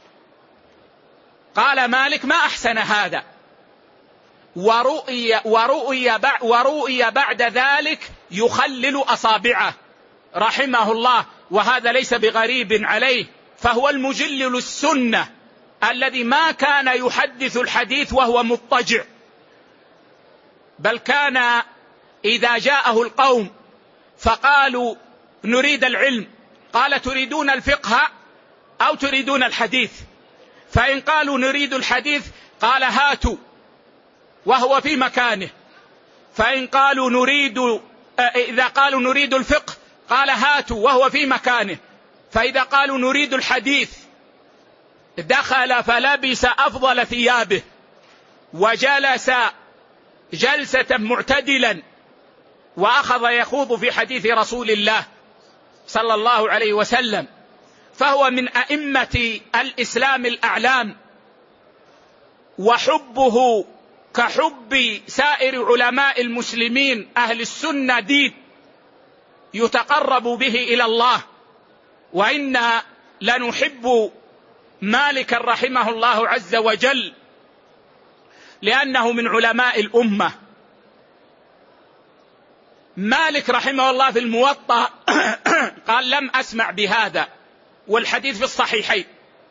قال مالك: ما أحسن هذا. ورؤي, ورؤي, ورؤي بعد ذلك يخلل أصابعه رحمه الله، وهذا ليس بغريب عليه، فهو المجلل السنة الذي ما كان يحدث الحديث وهو مضطجع، بل كان إذا جاءه القوم فقالوا نريد العلم قال: تريدون الفقه أو تريدون الحديث؟ فإن قالوا نريد الحديث قال: هاتوا، وهو في مكانه. فإن قالوا نريد إذا قالوا نريد الفقه قال: هاتوا، وهو في مكانه. فإذا قالوا نريد الحديث دخل فلبس أفضل ثيابه وجلس جلسة معتدلا وأخذ يخوض في حديث رسول الله صلى الله عليه وسلم، فهو من أئمة الإسلام الأعلام، وحبه كحب سائر علماء المسلمين أهل السنة دين يتقرب به إلى الله، وإنا لنحب مالكا رحمه الله عز وجل لأنه من علماء الأمة. مالك رحمه الله في الموطأ قال: لم أسمع بهذا، والحديث في الصحيحين.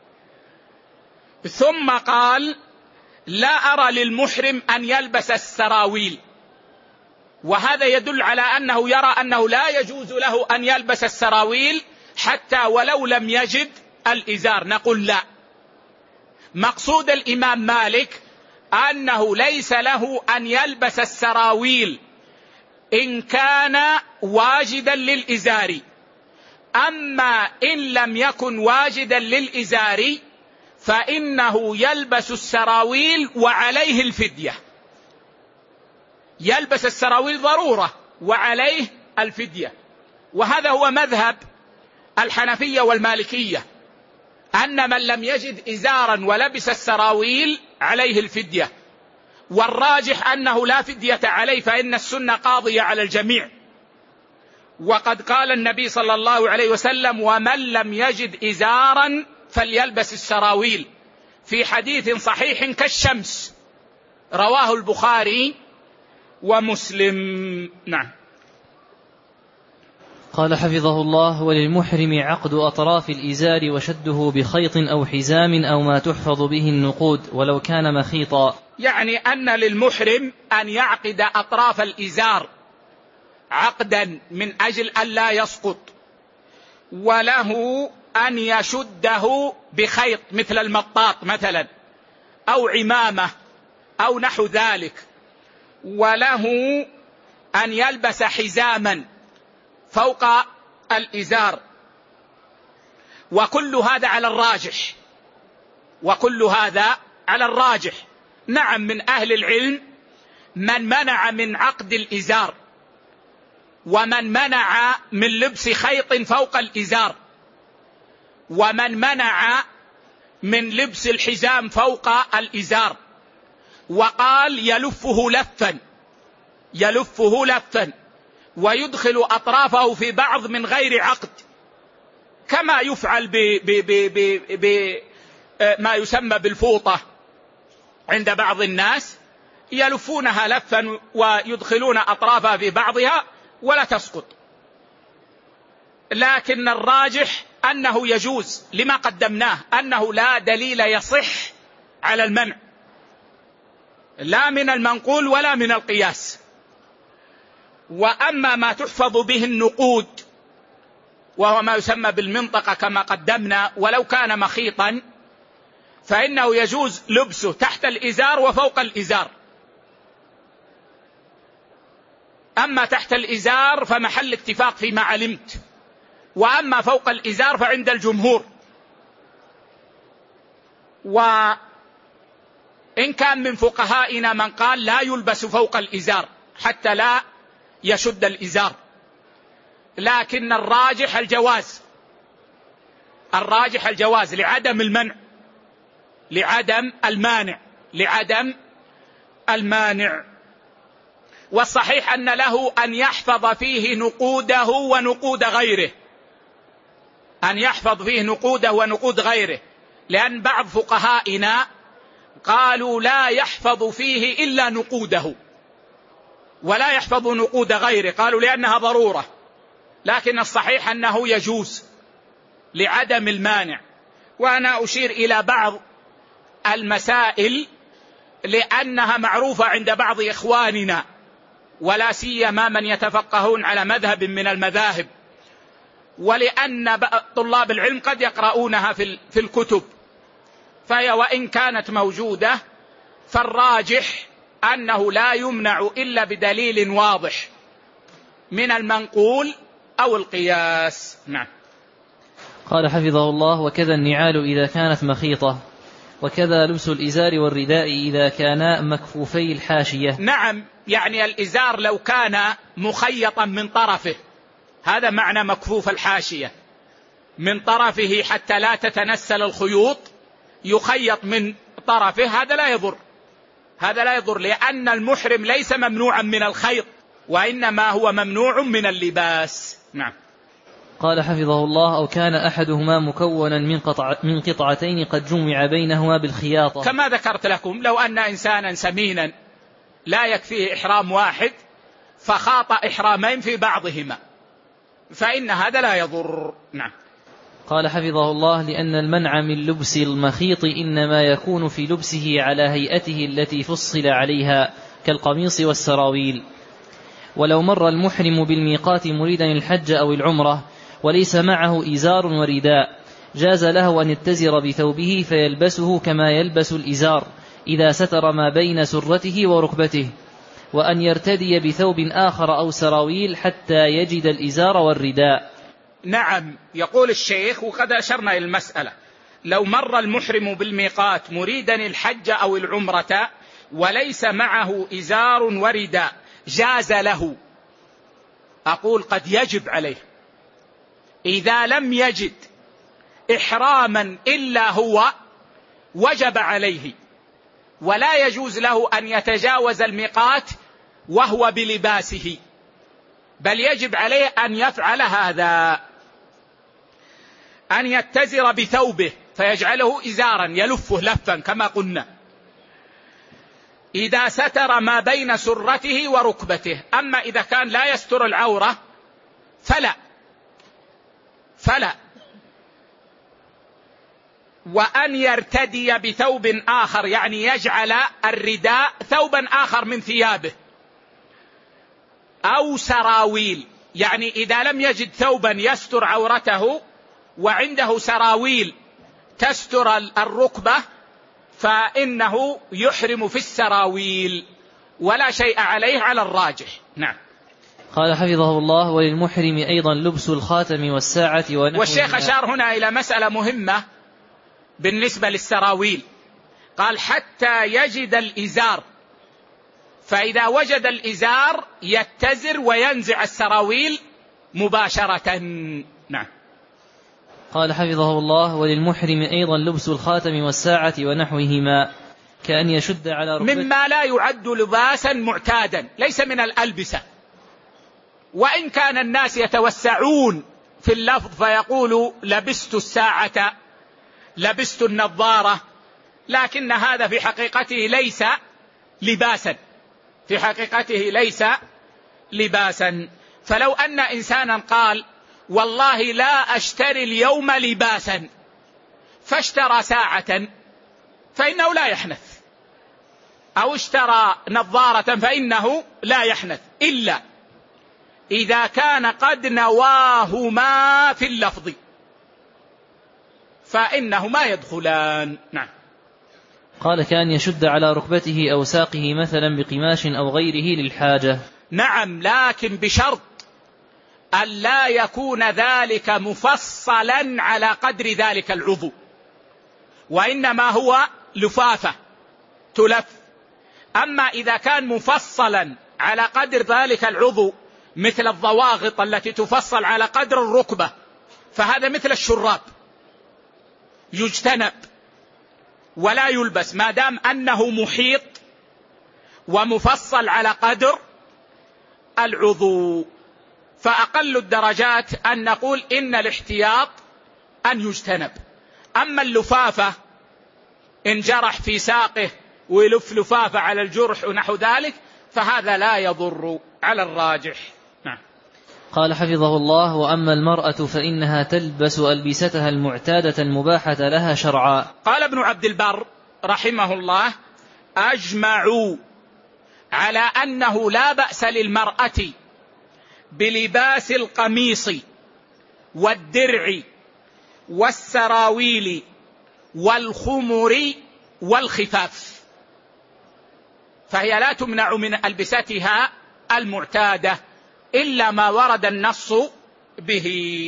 ثم قال: لا أرى للمحرم أن يلبس السراويل، وهذا يدل على أنه يرى أنه لا يجوز له أن يلبس السراويل حتى ولو لم يجد الإزار. نقول لا، مقصود الإمام مالك أنه ليس له أن يلبس السراويل إن كان واجدا للإزار، أما إن لم يكن واجدا للإزار فإنه يلبس السراويل وعليه الفدية. يلبس السراويل ضرورة وعليه الفدية. وهذا هو مذهب الحنفية والمالكية، أن من لم يجد إزارا ولبس السراويل عليه الفدية، والراجح أنه لا فدية عليه، فإن السنة قاضية على الجميع. وقد قال النبي صلى الله عليه وسلم: ومن لم يجد إزارا فليلبس السراويل، في حديث صحيح كالشمس، رواه البخاري ومسلم. نعم. قال حفظه الله: وللمحرم عقد أطراف الإزار وشده بخيط أو حزام أو ما تحفظ به النقود ولو كان مخيطا. يعني أن للمحرم أن يعقد أطراف الإزار عقدا من أجل أن لا يسقط، وله أن يشده بخيط مثل المطاط مثلا أو عمامة أو نحو ذلك، وله أن يلبس حزاما فوق الإزار. وكل هذا على الراجح، وكل هذا على الراجح. نعم، من أهل العلم من منع من عقد الإزار، ومن منع من لبس خيط فوق الإزار، ومن منع من لبس الحزام فوق الإزار، وقال يلفه لفا يلفه لفا ويدخل أطرافه في بعض من غير عقد، كما يفعل بما يسمى بالفوطة عند بعض الناس، يلفونها لفا ويدخلون أطرافها في بعضها ولا تسقط. لكن الراجح أنه يجوز لما قدمناه، أنه لا دليل يصح على المنع، لا من المنقول ولا من القياس. وأما ما تحفظ به النقود وهو ما يسمى بالمنطقة كما قدمنا ولو كان مخيطا، فإنه يجوز لبسه تحت الإزار وفوق الإزار. أما تحت الإزار فمحل اتفاق فيما علمت، وأما فوق الإزار فعند الجمهور. وإن كان من فقهائنا من قال لا يلبس فوق الإزار حتى لا يشد الإزار، لكن الراجح الجواز، الراجح الجواز لعدم المنع، لعدم المانع لعدم المانع. والصحيح أن له أن يحفظ فيه نقوده ونقود غيره، أن يحفظ فيه نقوده ونقود غيره، لأن بعض فقهائنا قالوا لا يحفظ فيه إلا نقوده ولا يحفظ نقود غيره، قالوا لأنها ضرورة. لكن الصحيح أنه يجوز لعدم المانع. وأنا أشير إلى بعض المسائل لأنها معروفة عند بعض إخواننا، ولا سيما من يتفقهون على مذهب من المذاهب، ولأن طلاب العلم قد يقرؤونها في الكتب، فهي وإن كانت موجودة فالراجح أنه لا يمنع إلا بدليل واضح من المنقول أو القياس. نعم. قال حفظه الله: وكذا النعال إذا كانت مخيطة، وكذا لبس الإزار والرداء إذا كانا مكفوفي الحاشية. نعم، يعني الإزار لو كان مخيطا من طرفه، هذا معنى مكفوف الحاشية، من طرفه حتى لا تتنسل الخيوط، يخيط من طرفه، هذا لا يضر، هذا لا يضر، لأن المحرم ليس ممنوعا من الخيط، وإنما هو ممنوع من اللباس. نعم. قال حفظه الله: أو كان أحدهما مكونا من, قطع من قطعتين قد جمع بينهما بالخياطة. كما ذكرت لكم، لو أن إنسانا سمينا لا يكفيه إحرام واحد فخاط إحرامين في بعضهما، فإن هذا لا يضر. نعم. قال حفظه الله: لأن المنع من لبس المخيط إنما يكون في لبسه على هيئته التي فصل عليها كالقميص والسراويل. ولو مر المحرم بالميقات مريدا الحج أو العمرة وليس معه إزار ورداء، جاز له أن يتزر بثوبه فيلبسه كما يلبس الإزار إذا ستر ما بين سرته وركبته، وأن يرتدي بثوب آخر أو سراويل حتى يجد الإزار والرداء. نعم، يقول الشيخ وقد أشرنا إلى المسألة: لو مر المحرم بالميقات مريدا الحج أو العمرة وليس معه إزار ورداء، جاز له. أقول قد يجب عليه إذا لم يجد إحراما إلا هو وجب عليه، ولا يجوز له أن يتجاوز الميقات وهو بلباسه، بل يجب عليه أن يفعل هذا: أن يتزر بثوبه فيجعله إزارا يلفه لفا كما قلنا، إذا ستر ما بين سرته وركبته. أما إذا كان لا يستر العورة فلا فلا وأن يرتدي بثوب آخر، يعني يجعل الرداء ثوبا آخر من ثيابه، أو سراويل، يعني إذا لم يجد ثوبا يستر عورته وعنده سراويل تستر الركبة فإنه يحرم في السراويل ولا شيء عليه على الراجح. نعم. قال حفظه الله: وللمحرم أيضا لبس الخاتم والساعة ونحوهما. والشيخ أشار هنا إلى مسألة مهمة بالنسبة للسراويل، قال حتى يجد الإزار، فإذا وجد الإزار يتزر وينزع السراويل مباشرة. نعم. قال حفظه الله: وللمحرم أيضا لبس الخاتم والساعة ونحوهما، كأن يشد على ركبته، مما لا يعد لباسا معتادا، ليس من الألبسة، وإن كان الناس يتوسعون في اللفظ فيقولوا لبست الساعة، لبست النظارة، لكن هذا في حقيقته ليس لباسا، في حقيقته ليس لباسا. فلو أن إنسانا قال والله لا أشتري اليوم لباسا فاشترى ساعة فإنه لا يحنث، أو اشترى نظارة فإنه لا يحنث، إلا إذا كان قد نواهما في اللفظ فإنهما يدخلان. نعم. قال: كأن يشد على ركبته أو ساقه مثلا بقماش أو غيره للحاجة. نعم، لكن بشرط أن لا يكون ذلك مفصلا على قدر ذلك العضو، وإنما هو لفافة تلف. أما إذا كان مفصلا على قدر ذلك العضو مثل الضواغط التي تفصل على قدر الركبة فهذا مثل الشراب يجتنب ولا يلبس ما دام أنه محيط ومفصل على قدر العضو. فأقل الدرجات أن نقول إن الاحتياط أن يجتنب. أما اللفافة إن جرح في ساقه ويلف لفافة على الجرح ونحو ذلك فهذا لا يضر على الراجح. نعم. قال حفظه الله: وأما المرأة فإنها تلبس ألبستها المعتادة المباحة لها شرعا. قال ابن عبد البر رحمه الله: أجمعوا على أنه لا بأس للمرأة بلباس القميص والدرع والسراويل والخمر والخفاف، فهي لا تمنع من ألبستها المعتادة إلا ما ورد النص به.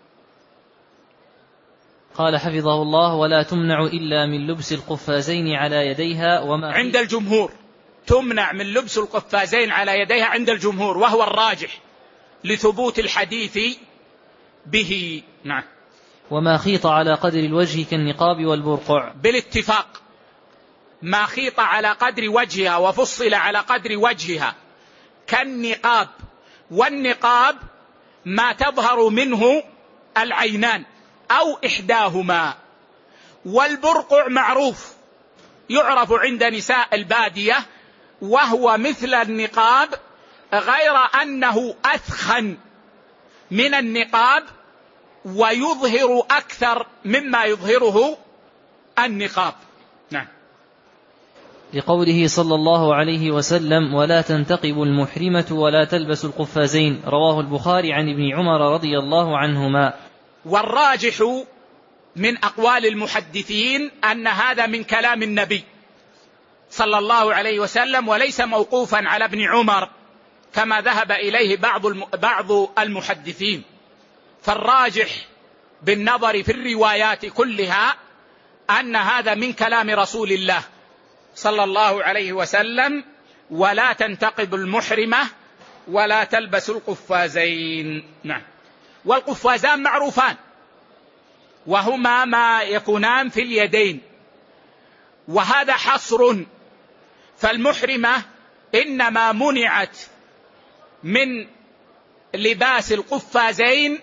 قال حفظه الله: ولا تمنع إلا من لبس القفازين على يديها. وما عند الجمهور تمنع من لبس القفازين على يديها عند الجمهور، وهو الراجح لثبوت الحديث به. نعم. وما خيط على قدر الوجه كالنقاب والبرقع بالاتفاق، ما خيط على قدر وجهها وفصل على قدر وجهها كالنقاب، والنقاب ما تظهر منه العينان أو إحداهما، والبرقع معروف يعرف عند نساء البادية وهو مثل النقاب غير أنه أثخن من النقاب ويظهر أكثر مما يظهره النقاب. نعم. لقوله صلى الله عليه وسلم: ولا تنتقب المحرمة ولا تلبس القفازين، رواه البخاري عن ابن عمر رضي الله عنهما. والراجح من أقوال المحدثين أن هذا من كلام النبي صلى الله عليه وسلم وليس موقوفا على ابن عمر كما ذهب إليه بعض بعض المحدثين، فالراجح بالنظر في الروايات كلها أن هذا من كلام رسول الله صلى الله عليه وسلم ولا تنتقب المحرمة ولا تلبس القفازين. نعم. والقفازان معروفان، وهما ما يكونان في اليدين، وهذا حصر، فالمحرمة إنما منعت من لباس القفازين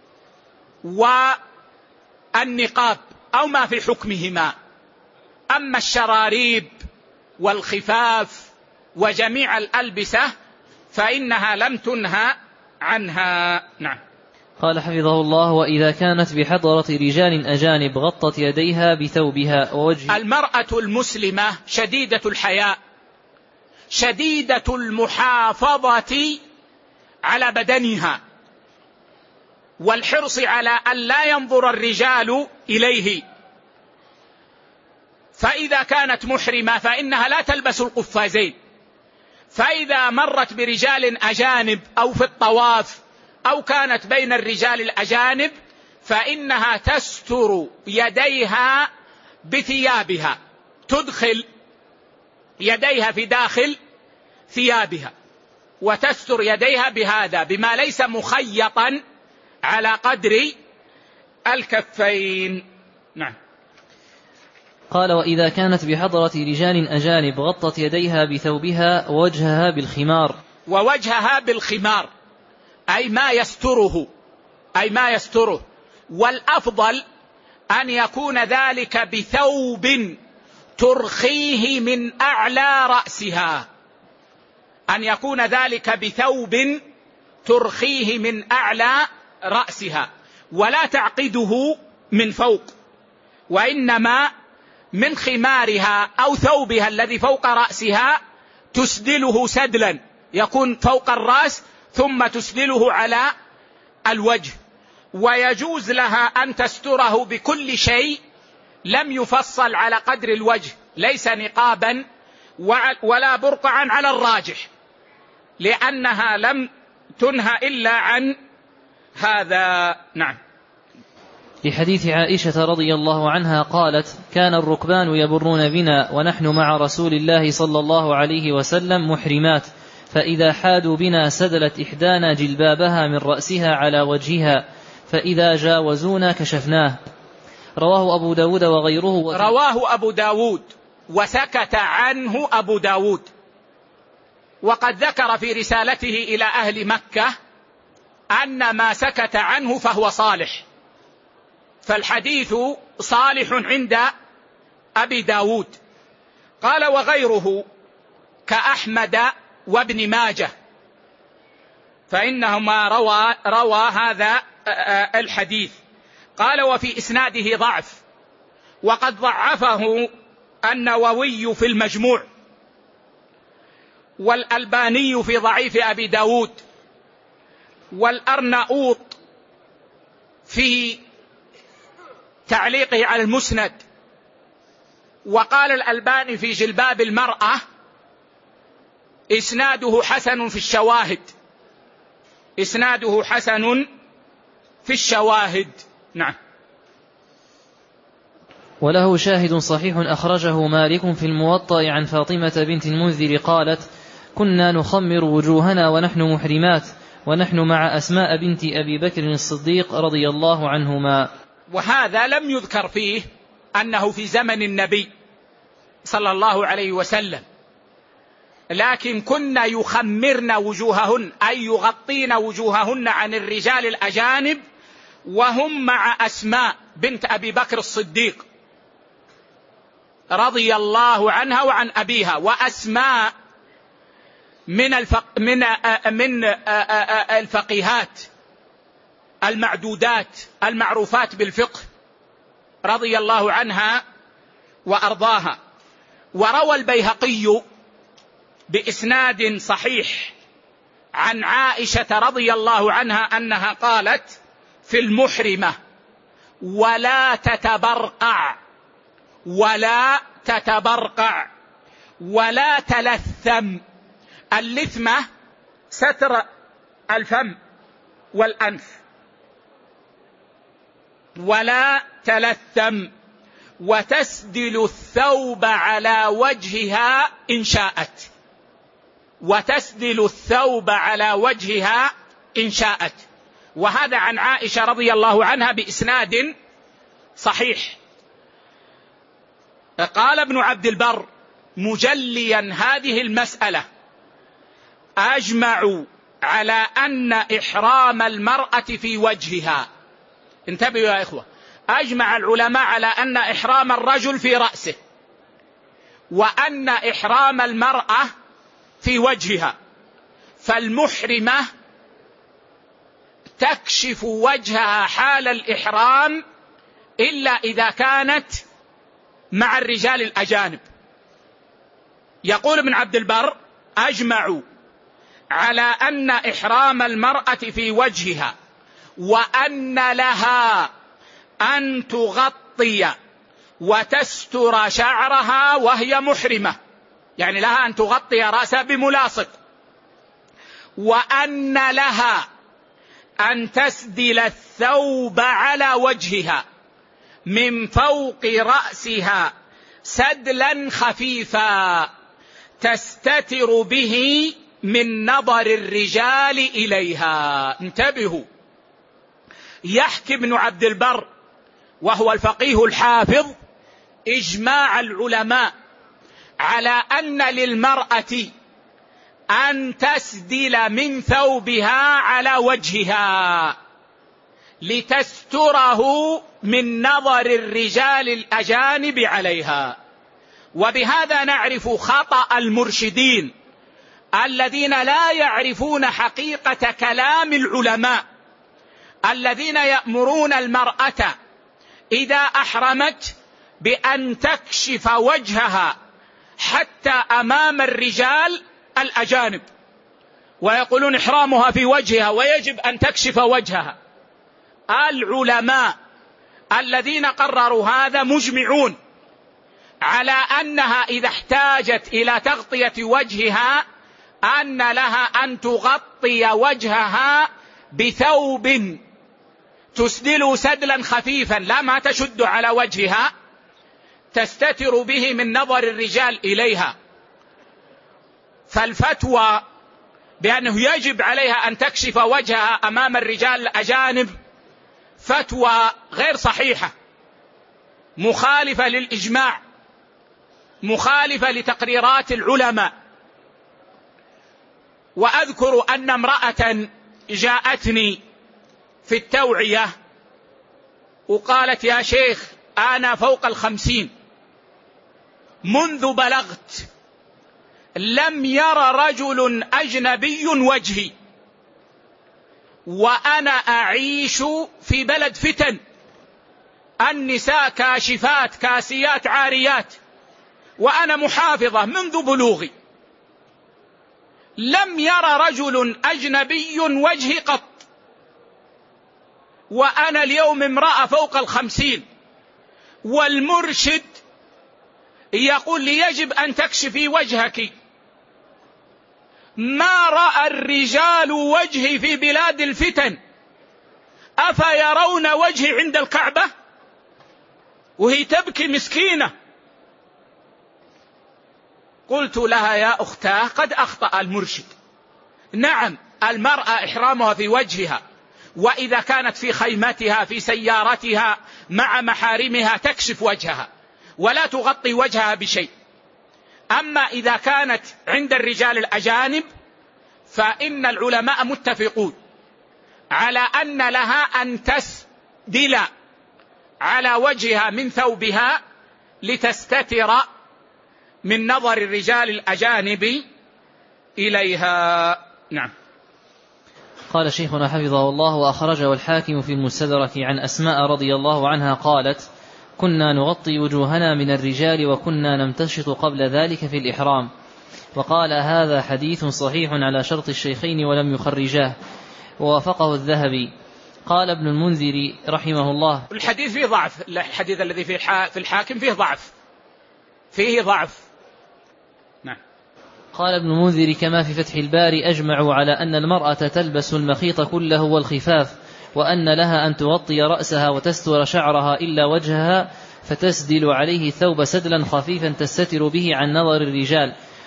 والنقاب أو ما في حكمهما. أما الشراريب والخفاف وجميع الألبسة فإنها لم تنهى عنها. نعم. قال حفظه الله: وإذا كانت بحضرة رجال أجانب غطت يديها بثوبها ووجه. المرأة المسلمة شديدة الحياء، شديدة المحافظة على بدنها والحرص على أن لا ينظر الرجال إليه، فإذا كانت محرمة فإنها لا تلبس القفازين، فإذا مرت برجال أجانب أو في الطواف أو كانت بين الرجال الأجانب فإنها تستر يديها بثيابها، تدخل يديها في داخل ثيابها وتستر يديها بهذا بما ليس مخيطا على قدر الكفين. نعم. قال: وإذا كانت بحضرة رجال أجانب غطت يديها بثوبها ووجهها بالخمار. ووجهها بالخمار أي ما يستره، أي ما يستره، والأفضل أن يكون ذلك بثوب ترخيه من أعلى رأسها، أن يكون ذلك بثوب ترخيه من أعلى رأسها، ولا تعقده من فوق، وإنما من خمارها أو ثوبها الذي فوق رأسها تسدله سدلا يكون فوق الرأس ثم تسدله على الوجه. ويجوز لها أن تستره بكل شيء لم يفصل على قدر الوجه، ليس نقابا ولا برقعا على الراجح، لأنها لم تنهى إلا عن هذا. نعم. لحديث عائشة رضي الله عنها قالت: كان الركبان يبرون بنا ونحن مع رسول الله صلى الله عليه وسلم محرمات، فإذا حادوا بنا سدلت إحدانا جلبابها من رأسها على وجهها، فإذا جاوزونا كشفناه. رواه أبو داود وغيره و... رواه أبو داود وسكت عنه أبو داود، وقد ذكر في رسالته إلى أهل مكة أن ما سكت عنه فهو صالح، فالحديث صالح عند أبي داود. قال: وغيره كأحمد وابن ماجه فإنهما روى, روى هذا الحديث. قال: وفي إسناده ضعف، وقد ضعفه النووي في المجموع والألباني في ضعيف أبي داود والأرناؤوط في تعليقه على المسند، وقال الألباني في جلباب المرأة إسناده حسن في الشواهد، إسناده حسن في الشواهد. نعم. وله شاهد صحيح أخرجه مالك في الموطأ عن فاطمة بنت المنذر قالت: كنا نخمر وجوهنا ونحن محرمات ونحن مع أسماء بنت أبي بكر الصديق رضي الله عنهما. وهذا لم يذكر فيه أنه في زمن النبي صلى الله عليه وسلم، لكن كنا يخمرن وجوههن أي يغطين وجوههن عن الرجال الأجانب وهم مع أسماء بنت أبي بكر الصديق رضي الله عنها وعن أبيها. وأسماء من الفق من من الفقيهات المعدودات المعروفات بالفقه رضي الله عنها وأرضاها. وروى البيهقي بإسناد صحيح عن عائشة رضي الله عنها أنها قالت في المحرمة: ولا تتبرقع ولا تتبرقع ولا تلثم. اللثمة ستر الفم والأنف. ولا تلثم وتسدل الثوب على وجهها إن شاءت. وتسدل الثوب على وجهها إن شاءت. وهذا عن عائشة رضي الله عنها بإسناد صحيح. قال ابن عبد البر مجليا هذه المسألة: أجمعوا على أن إحرام المرأة في وجهها. انتبهوا يا إخوة، أجمع العلماء على أن إحرام الرجل في رأسه، وأن إحرام المرأة في وجهها. فالمحرمة تكشف وجهها حال الإحرام إلا إذا كانت مع الرجال الأجانب. يقول ابن عبد البر: أجمعوا على أن إحرام المرأة في وجهها، وأن لها أن تغطي وتستر شعرها وهي محرمة، يعني لها أن تغطي رأسها بملاصق، وأن لها أن تسدل الثوب على وجهها من فوق رأسها سدلا خفيفا تستتر به من نظر الرجال إليها. انتبهوا، يحكي ابن عبد البر وهو الفقيه الحافظ إجماع العلماء على أن للمرأة أن تسدل من ثوبها على وجهها لتستره من نظر الرجال الأجانب عليها. وبهذا نعرف خطأ المرشدين الذين لا يعرفون حقيقة كلام العلماء، الذين يأمرون المرأة إذا أحرمت بأن تكشف وجهها حتى أمام الرجال الأجانب، ويقولون إحرامها في وجهها ويجب أن تكشف وجهها. العلماء الذين قرروا هذا مجمعون على أنها إذا احتاجت إلى تغطية وجهها أن لها أن تغطي وجهها بثوب تسدل سدلا خفيفا، لا ما تشد على وجهها، تستتر به من نظر الرجال إليها. فالفتوى بأنه يجب عليها أن تكشف وجهها أمام الرجال الأجانب فتوى غير صحيحة، مخالفة للإجماع، مخالفة لتقريرات العلماء. وأذكر أن امرأة جاءتني في التوعية وقالت: يا شيخ أنا فوق الخمسين، منذ بلغت لم ير رجل أجنبي وجهي، وأنا أعيش في بلد فتن، النساء كاشفات كاسيات عاريات، وأنا محافظة منذ بلوغي، لم ير رجل أجنبي وجهي قط، وأنا اليوم امرأة فوق الخمسين، والمرشد يقول لي يجب أن تكشفي وجهك. ما رأى الرجال وجهي في بلاد الفتن، أفيرون وجهي عند الكعبة؟ وهي تبكي مسكينة. قلت لها: يا أختاه قد أخطأ المرشد، نعم المرأة إحرامها في وجهها، وإذا كانت في خيمتها في سيارتها مع محارمها تكشف وجهها ولا تغطي وجهها بشيء. أما إذا كانت عند الرجال الأجانب فإن العلماء متفقون على أن لها أن تسدل على وجهها من ثوبها لتستتر من نظر الرجال الأجانب إليها. نعم. قال شيخنا حفظه الله: وأخرجه الحاكم في المستدرك عن أسماء رضي الله عنها قالت: كنا نغطي وجوهنا من الرجال وكنا نمتشط قبل ذلك في الإحرام. وقال: هذا حديث صحيح على شرط الشيخين ولم يخرجاه، ووافقه الذهبي. قال ابن المنذر رحمه الله: الحديث فيه ضعف، الحديث الذي في الحاكم فيه ضعف، فيه ضعف. نعم. قال ابن المنذر: كما في فتح الباري أجمعوا على أن المرأة تلبس المخيط كله والخفاف، وأن لها أن تغطي رأسها وتستر شعرها إلا وجهها، فتسدل عليه الثوب سدلا خفيفا تستتر به عن نظر الرجال.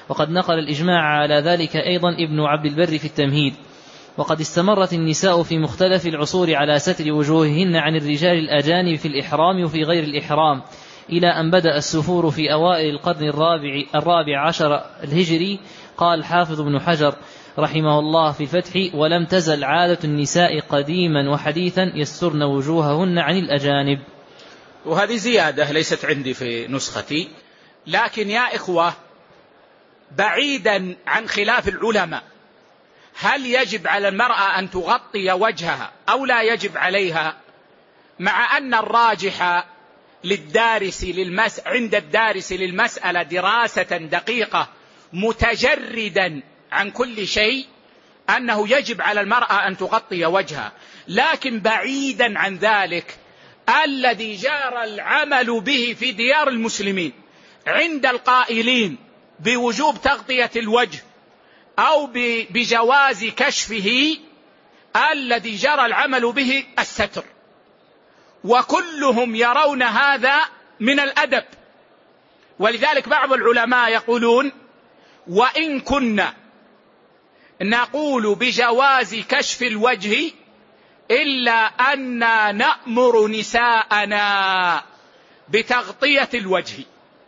وقد نقل الإجماع على ذلك أيضا ابن عبد البر في التمهيد. وقد استمرت النساء في مختلف العصور على ستر وجوههن عن الرجال الأجانب في الإحرام وفي غير الإحرام، إلى أن بدأ السفور في أوائل القرن الرابع, الرابع عشر الهجري. قال حافظ ابن حجر رحمه الله في الفتح: ولم تزل عادة النساء قديما وحديثا يسترن وجوههن عن الأجانب. وهذه زيادة ليست عندي في نسختي، لكن يا إخوة بعيدا عن خلاف العلماء هل يجب على المرأة أن تغطي وجهها أو لا يجب عليها، مع أن الراجح للدارس للمس... عند الدارس للمسألة دراسة دقيقة متجردا عن كل شيء أنه يجب على المرأة أن تغطي وجهها. لكن بعيدا عن ذلك الذي جار العمل به في ديار المسلمين عند القائلين بوجوب تغطية الوجه أو بجواز كشفه، الذي جرى العمل به الستر، وكلهم يرون هذا من الأدب. ولذلك بعض العلماء يقولون: وإن كنا نقول بجواز كشف الوجه إلا أننا نأمر نساءنا بتغطية الوجه.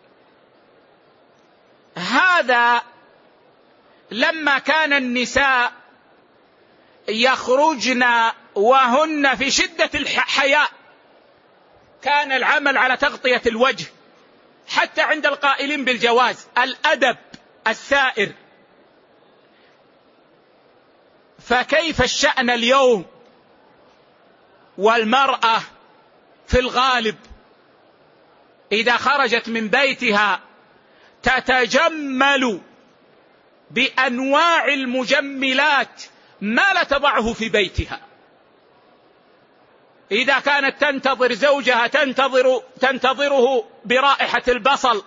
هذا لما كان النساء يخرجن وهن في شدة الحياء كان العمل على تغطية الوجه، حتى عند القائلين بالجواز، الأدب السائر. فكيف الشأن اليوم والمرأة في الغالب إذا خرجت من بيتها تتجمل بأنواع المجملات ما لا تضعه في بيتها. إذا كانت تنتظر زوجها تنتظر تنتظره برائحة البصل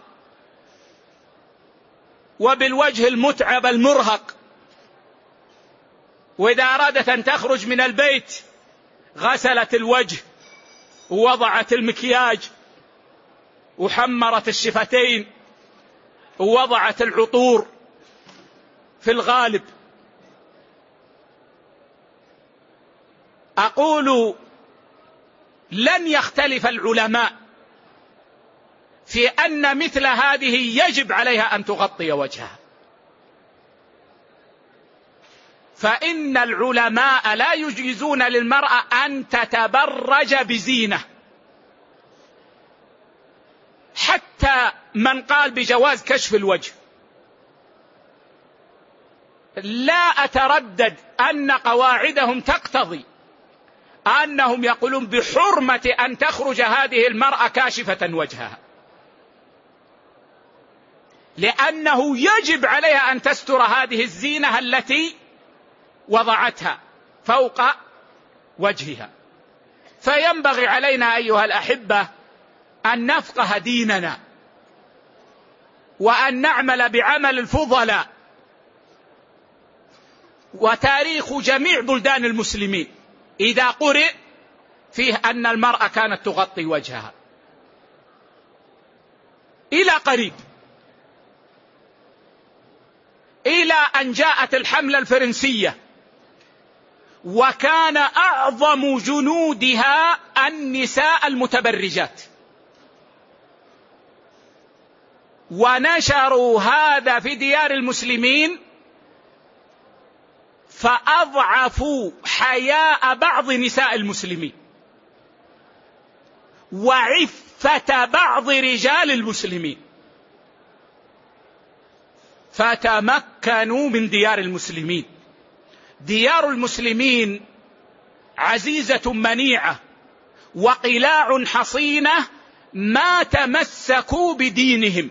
وبالوجه المتعب المرهق، وإذا أرادت أن تخرج من البيت غسلت الوجه ووضعت المكياج وحمرت الشفتين ووضعت العطور في الغالب. أقول لن يختلف العلماء في أن مثل هذه يجب عليها أن تغطي وجهها، فإن العلماء لا يجيزون للمرأة أن تتبرج بزينة. حتى من قال بجواز كشف الوجه لا أتردد أن قواعدهم تقتضي أنهم يقولون بحرمة أن تخرج هذه المرأة كاشفة وجهها، لأنه يجب عليها أن تستر هذه الزينة التي وضعتها فوق وجهها. فينبغي علينا أيها الأحبة أن نفقه ديننا وأن نعمل بعمل الفضلاء. وتاريخ جميع بلدان المسلمين إذا قرئ فيه أن المرأة كانت تغطي وجهها إلى قريب، إلى أن جاءت الحملة الفرنسية وكان أعظم جنودها النساء المتبرجات، ونشروا هذا في ديار المسلمين فأضعفوا حياء بعض نساء المسلمين وعفة بعض رجال المسلمين، فتمكنوا من ديار المسلمين. ديار المسلمين عزيزة منيعة وقلاع حصينة ما تمسكوا بدينهم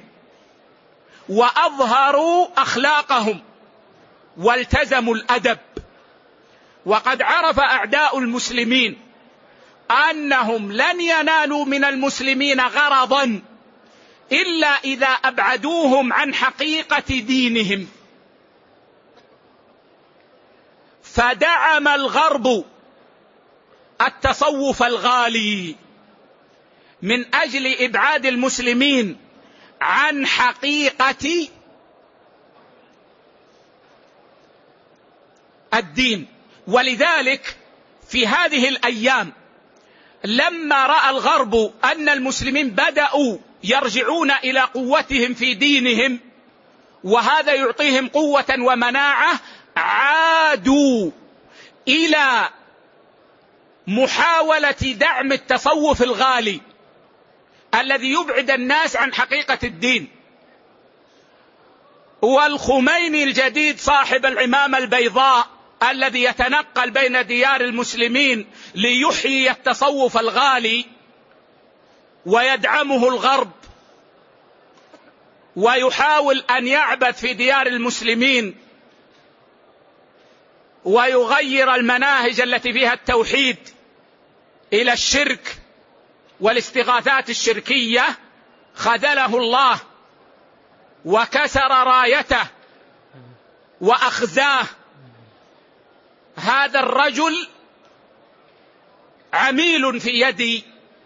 وأظهروا أخلاقهم والتزموا الأدب. وقد عرف أعداء المسلمين أنهم لن ينالوا من المسلمين غرضا إلا إذا أبعدوهم عن حقيقة دينهم. فدعم الغرب التصوف الغالي من أجل إبعاد المسلمين عن حقيقة الدين. ولذلك في هذه الأيام لما رأى الغرب أن المسلمين بدأوا يرجعون إلى قوتهم في دينهم وهذا يعطيهم قوة ومناعة، عادوا إلى محاولة دعم التصوف الغالي الذي يبعد الناس عن حقيقة الدين. والخميني الجديد صاحب العمامة البيضاء الذي يتنقل بين ديار المسلمين ليحيي التصوف الغالي ويدعمه الغرب ويحاول أن يعبث في ديار المسلمين ويغير المناهج التي فيها التوحيد إلى الشرك والاستغاثات الشركية، خذله الله وكسر رايته وأخزاه. هذا الرجل عميل في يد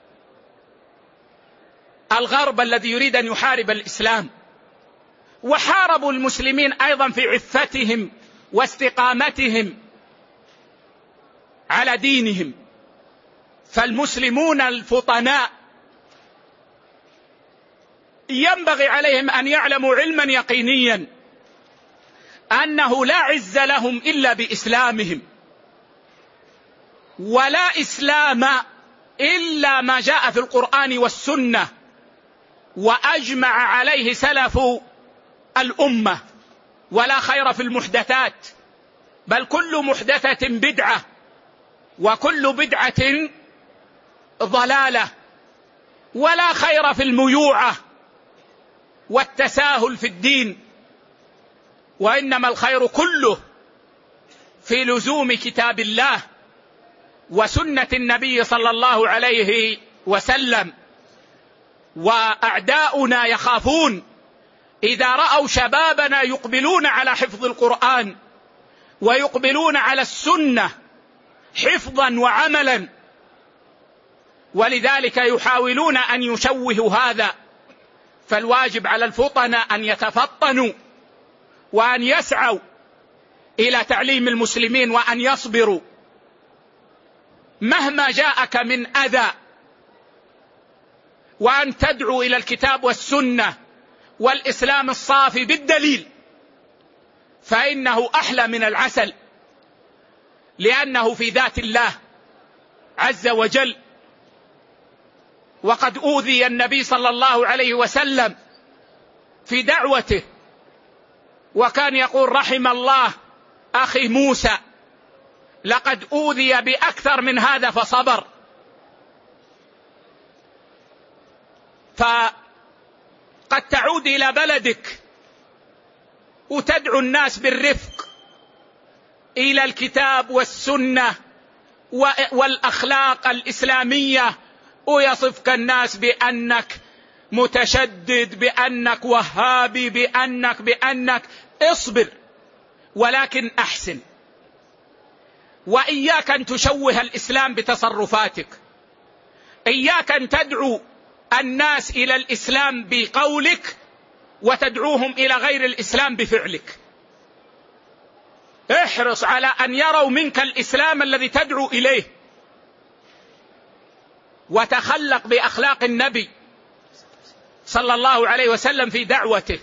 الغرب الذي يريد أن يحارب الإسلام. وحاربوا المسلمين أيضا في عفتهم واستقامتهم على دينهم. فالمسلمون الفطناء ينبغي عليهم أن يعلموا علما يقينيا أنه لا عز لهم إلا بإسلامهم، ولا إسلام إلا ما جاء في القرآن والسنة وأجمع عليه سلف الأمة. ولا خير في المحدثات، بل كل محدثة بدعة وكل بدعة ضلالة. ولا خير في الميوعة والتساهل في الدين، وإنما الخير كله في لزوم كتاب الله وسنة النبي صلى الله عليه وسلم. وأعداؤنا يخافون إذا رأوا شبابنا يقبلون على حفظ القرآن ويقبلون على السنة حفظا وعملا، ولذلك يحاولون أن يشوهوا هذا. فالواجب على الفطنة أن يتفطنوا وأن يسعوا إلى تعليم المسلمين وأن يصبروا مهما جاءك من أذى، وأن تدعو إلى الكتاب والسنة والإسلام الصافي بالدليل، فإنه أحلى من العسل، لأنه في ذات الله عز وجل. وقد أوذي النبي صلى الله عليه وسلم في دعوته، وكان يقول رحم الله أخي موسى، لقد أوذي بأكثر من هذا فصبر. فقد تعود إلى بلدك وتدعو الناس بالرفق إلى الكتاب والسنة والأخلاق الإسلامية، ويصفك الناس بأنك متشدد، بأنك وهابي، بأنك بأنك اصبر، ولكن أحسن. وإياك أن تشوه الإسلام بتصرفاتك، إياك أن تدعو الناس إلى الإسلام بقولك وتدعوهم إلى غير الإسلام بفعلك. احرص على أن يروا منك الإسلام الذي تدعو إليه، وتخلق بأخلاق النبي صلى الله عليه وسلم في دعوته.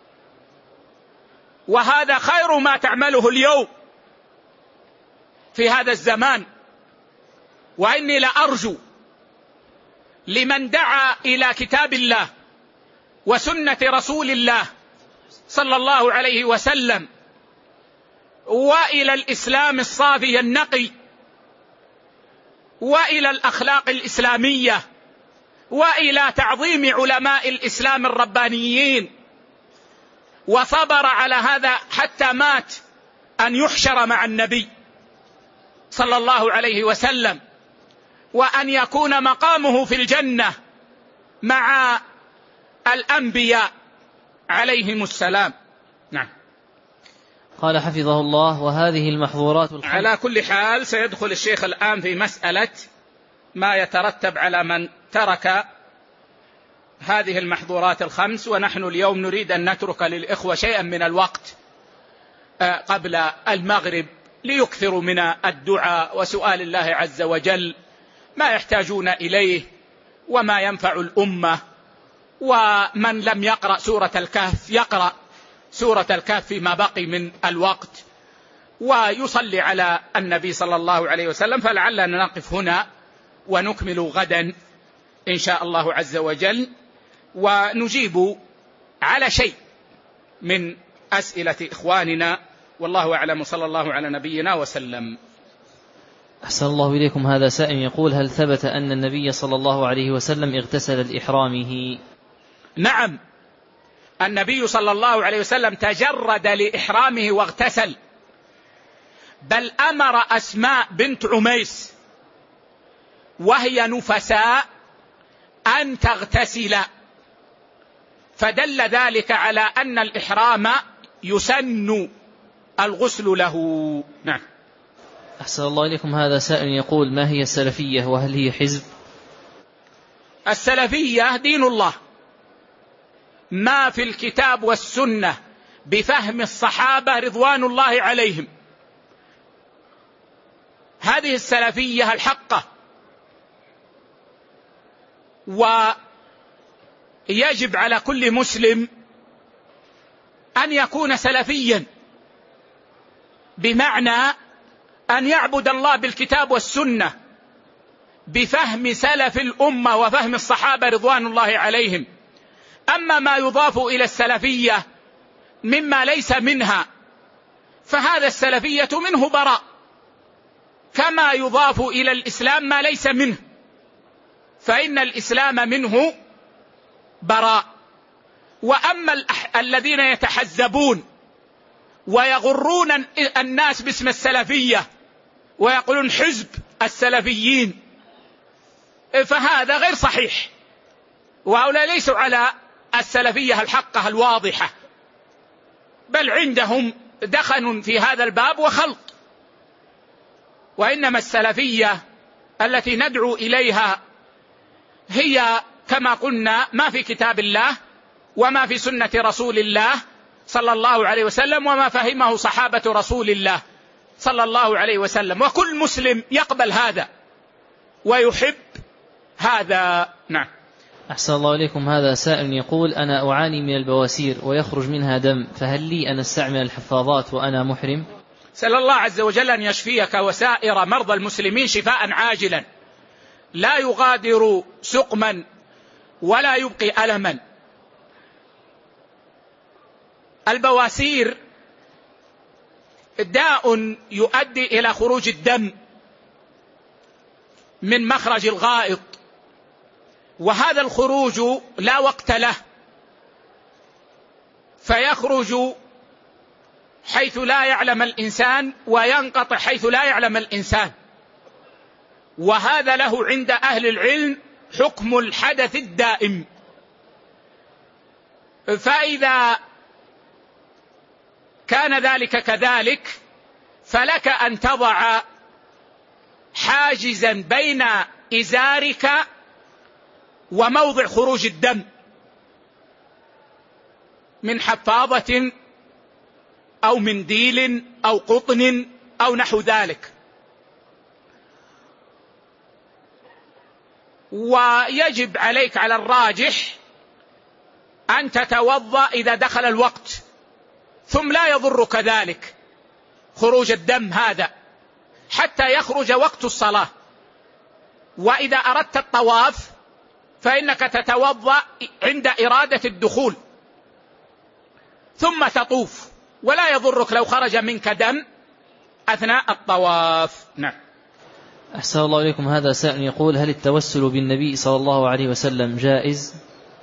وهذا خير ما تعمله اليوم في هذا الزمان. وإني لأرجو لمن دعا إلى كتاب الله وسنة رسول الله صلى الله عليه وسلم وإلى الإسلام الصافي النقي وإلى الأخلاق الإسلامية وإلى تعظيم علماء الإسلام الربانيين، وصبر على هذا حتى مات، أن يحشر مع النبي صلى الله عليه وسلم، وأن يكون مقامه في الجنة مع الأنبياء عليهم السلام. نعم. قال حفظه الله: وهذه المحظورات الخمس. على كل حال سيدخل الشيخ الآن في مسألة ما يترتب على من ترك هذه المحظورات الخمس، ونحن اليوم نريد أن نترك للإخوة شيئا من الوقت قبل المغرب ليكثروا من الدعاء وسؤال الله عز وجل ما يحتاجون إليه وما ينفع الأمة. ومن لم يقرأ سورة الكهف يقرأ سورة الكهف فيما بقي من الوقت، ويصلي على النبي صلى الله عليه وسلم. فلعلنا نقف هنا ونكمل غدا إن شاء الله عز وجل، ونجيب على شيء من أسئلة إخواننا، والله أعلم. صلى الله على نبينا وسلم. أحسن الله إليكم. هذا سائل يقول: هل ثبت أن النبي صلى الله عليه وسلم اغتسل لإحرامه؟ نعم، النبي صلى الله عليه وسلم تجرد لإحرامه واغتسل، بل أمر أسماء بنت عميس وهي نفساء أن تغتسل، فدل ذلك على أن الإحرام يسن الغسل له. نعم. أحسن الله إليكم. هذا سائل يقول: ما هي السلفية وهل هي حزب؟ السلفية دين الله، ما في الكتاب والسنة بفهم الصحابة رضوان الله عليهم، هذه السلفية الحقة. ويجب على كل مسلم أن يكون سلفيا، بمعنى أن يعبد الله بالكتاب والسنة بفهم سلف الأمة وفهم الصحابة رضوان الله عليهم. أما ما يضاف إلى السلفية مما ليس منها فهذا السلفية منه براء، كما يضاف إلى الإسلام ما ليس منه، فإن الإسلام منه براء. وأما الذين يتحزبون ويغرون الناس باسم السلفية ويقولون حزب السلفيين، فهذا غير صحيح، وهؤلاء ليسوا على السلفية الحقة الواضحة، بل عندهم دخن في هذا الباب وخلط. وإنما السلفية التي ندعو إليها هي كما قلنا ما في كتاب الله وما في سنة رسول الله صلى الله عليه وسلم وما فهمه صحابة رسول الله صلى الله عليه وسلم، وكل مسلم يقبل هذا ويحب هذا. نعم. أحسن الله إليكم. هذا سائل يقول: أنا أعاني من البواسير ويخرج منها دم، فهل لي أن أستعمل الحفاظات وأنا محرم؟ سأل الله عز وجل أن يشفيك وسائر مرضى المسلمين شفاء عاجلا لا يغادر سقما ولا يبقي ألما. البواسير داء يؤدي إلى خروج الدم من مخرج الغائط، وهذا الخروج لا وقت له، فيخرج حيث لا يعلم الإنسان وينقطع حيث لا يعلم الإنسان، وهذا له عند أهل العلم حكم الحدث الدائم. فإذا كان ذلك كذلك فلك أن تضع حاجزا بين إزارك وموضع خروج الدم من حفاضة أو منديل أو قطن أو نحو ذلك. ويجب عليك على الراجح أن تتوضأ إذا دخل الوقت، ثم لا يضرك ذلك خروج الدم هذا حتى يخرج وقت الصلاة. وإذا أردت الطواف فإنك تتوضأ عند إرادة الدخول ثم تطوف، ولا يضرك لو خرج منك دم أثناء الطواف. نعم. أحسن الله إليكم. هذا سائل يقول: هل التوسل بالنبي صلى الله عليه وسلم جائز؟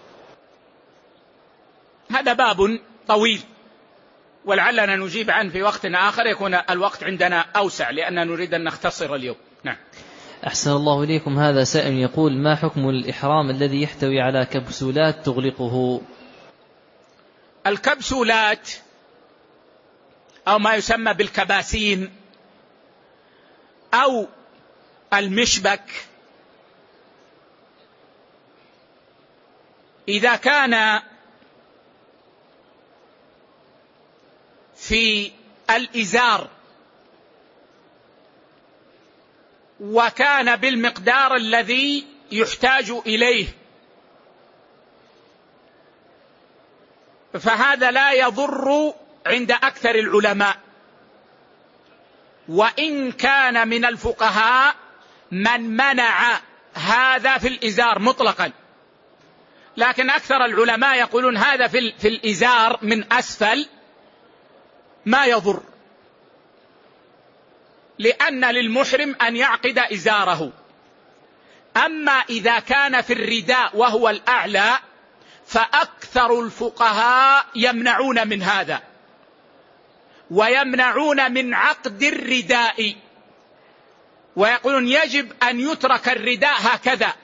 هذا باب طويل ولعلنا نجيب عنه في وقت آخر يكون الوقت عندنا أوسع، لأننا نريد أن نختصر اليوم. نعم. أحسن الله إليكم. هذا سائل يقول: ما حكم الإحرام الذي يحتوي على كبسولات تغلقه؟ الكبسولات أو ما يسمى بالكباسين أو المشبك إذا كان في الإزار وكان بالمقدار الذي يحتاج إليه، فهذا لا يضر عند أكثر العلماء. وإن كان من الفقهاء من منع هذا في الإزار مطلقا، لكن أكثر العلماء يقولون هذا في, في الإزار من أسفل ما يضر، لأن للمحرم أن يعقد إزاره. أما إذا كان في الرداء وهو الأعلى فأكثر الفقهاء يمنعون من هذا، ويمنعون من عقد الرداء، ويقولون يجب أن يترك الرداء هكذا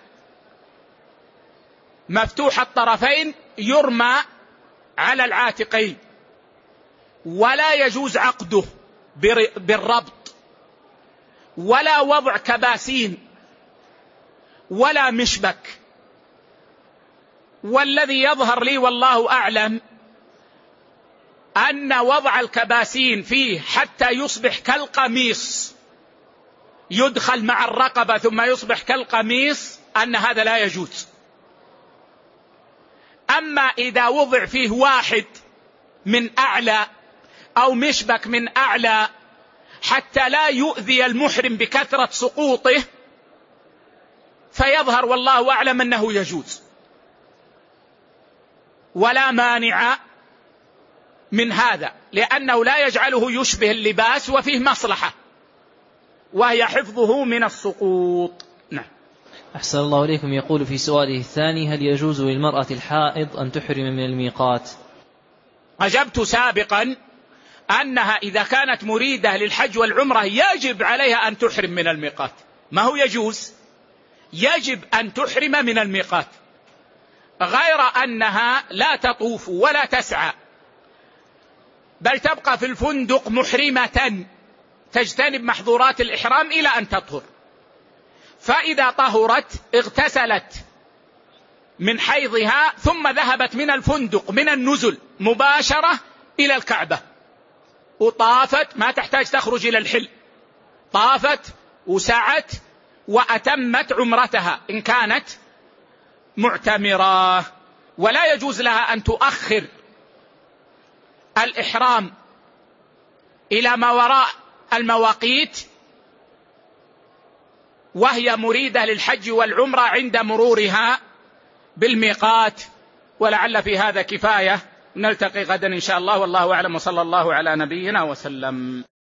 مفتوح الطرفين يرمى على العاتقين، ولا يجوز عقده بالربط، ولا وضع كباسين ولا مشبك. والذي يظهر لي والله أعلم أن وضع الكباسين فيه حتى يصبح كالقميص، يدخل مع الرقبة ثم يصبح كالقميص، أن هذا لا يجوز. أما إذا وضع فيه واحد من أعلى أو مشبك من أعلى حتى لا يؤذي المحرم بكثرة سقوطه، فيظهر والله أعلم أنه يجوز، ولا مانع من هذا، لأنه لا يجعله يشبه اللباس، وفيه مصلحة وهي حفظه من السقوط. نعم. أحسن الله إليكم. يقول في سؤاله الثاني: هل يجوز للمرأة الحائض أن تحرم من الميقات؟ أجبت سابقا أنها إذا كانت مريدة للحج والعمرة يجب عليها أن تحرم من الميقات، ما هو يجوز، يجب أن تحرم من الميقات، غير أنها لا تطوف ولا تسعى، بل تبقى في الفندق محرمة تجتنب محظورات الإحرام إلى أن تطهر. فإذا طهرت اغتسلت من حيضها ثم ذهبت من الفندق من النزل مباشرة إلى الكعبة وطافت، ما تحتاج تخرج إلى الحل، طافت وسعت وأتمت عمرتها إن كانت معتمرة. ولا يجوز لها أن تؤخر الإحرام إلى ما وراء المواقيت وهي مريدة للحج والعمرة عند مرورها بالميقات. ولعل في هذا كفاية، نلتقي غدا إن شاء الله، والله أعلم، وصلى الله على نبينا وسلم.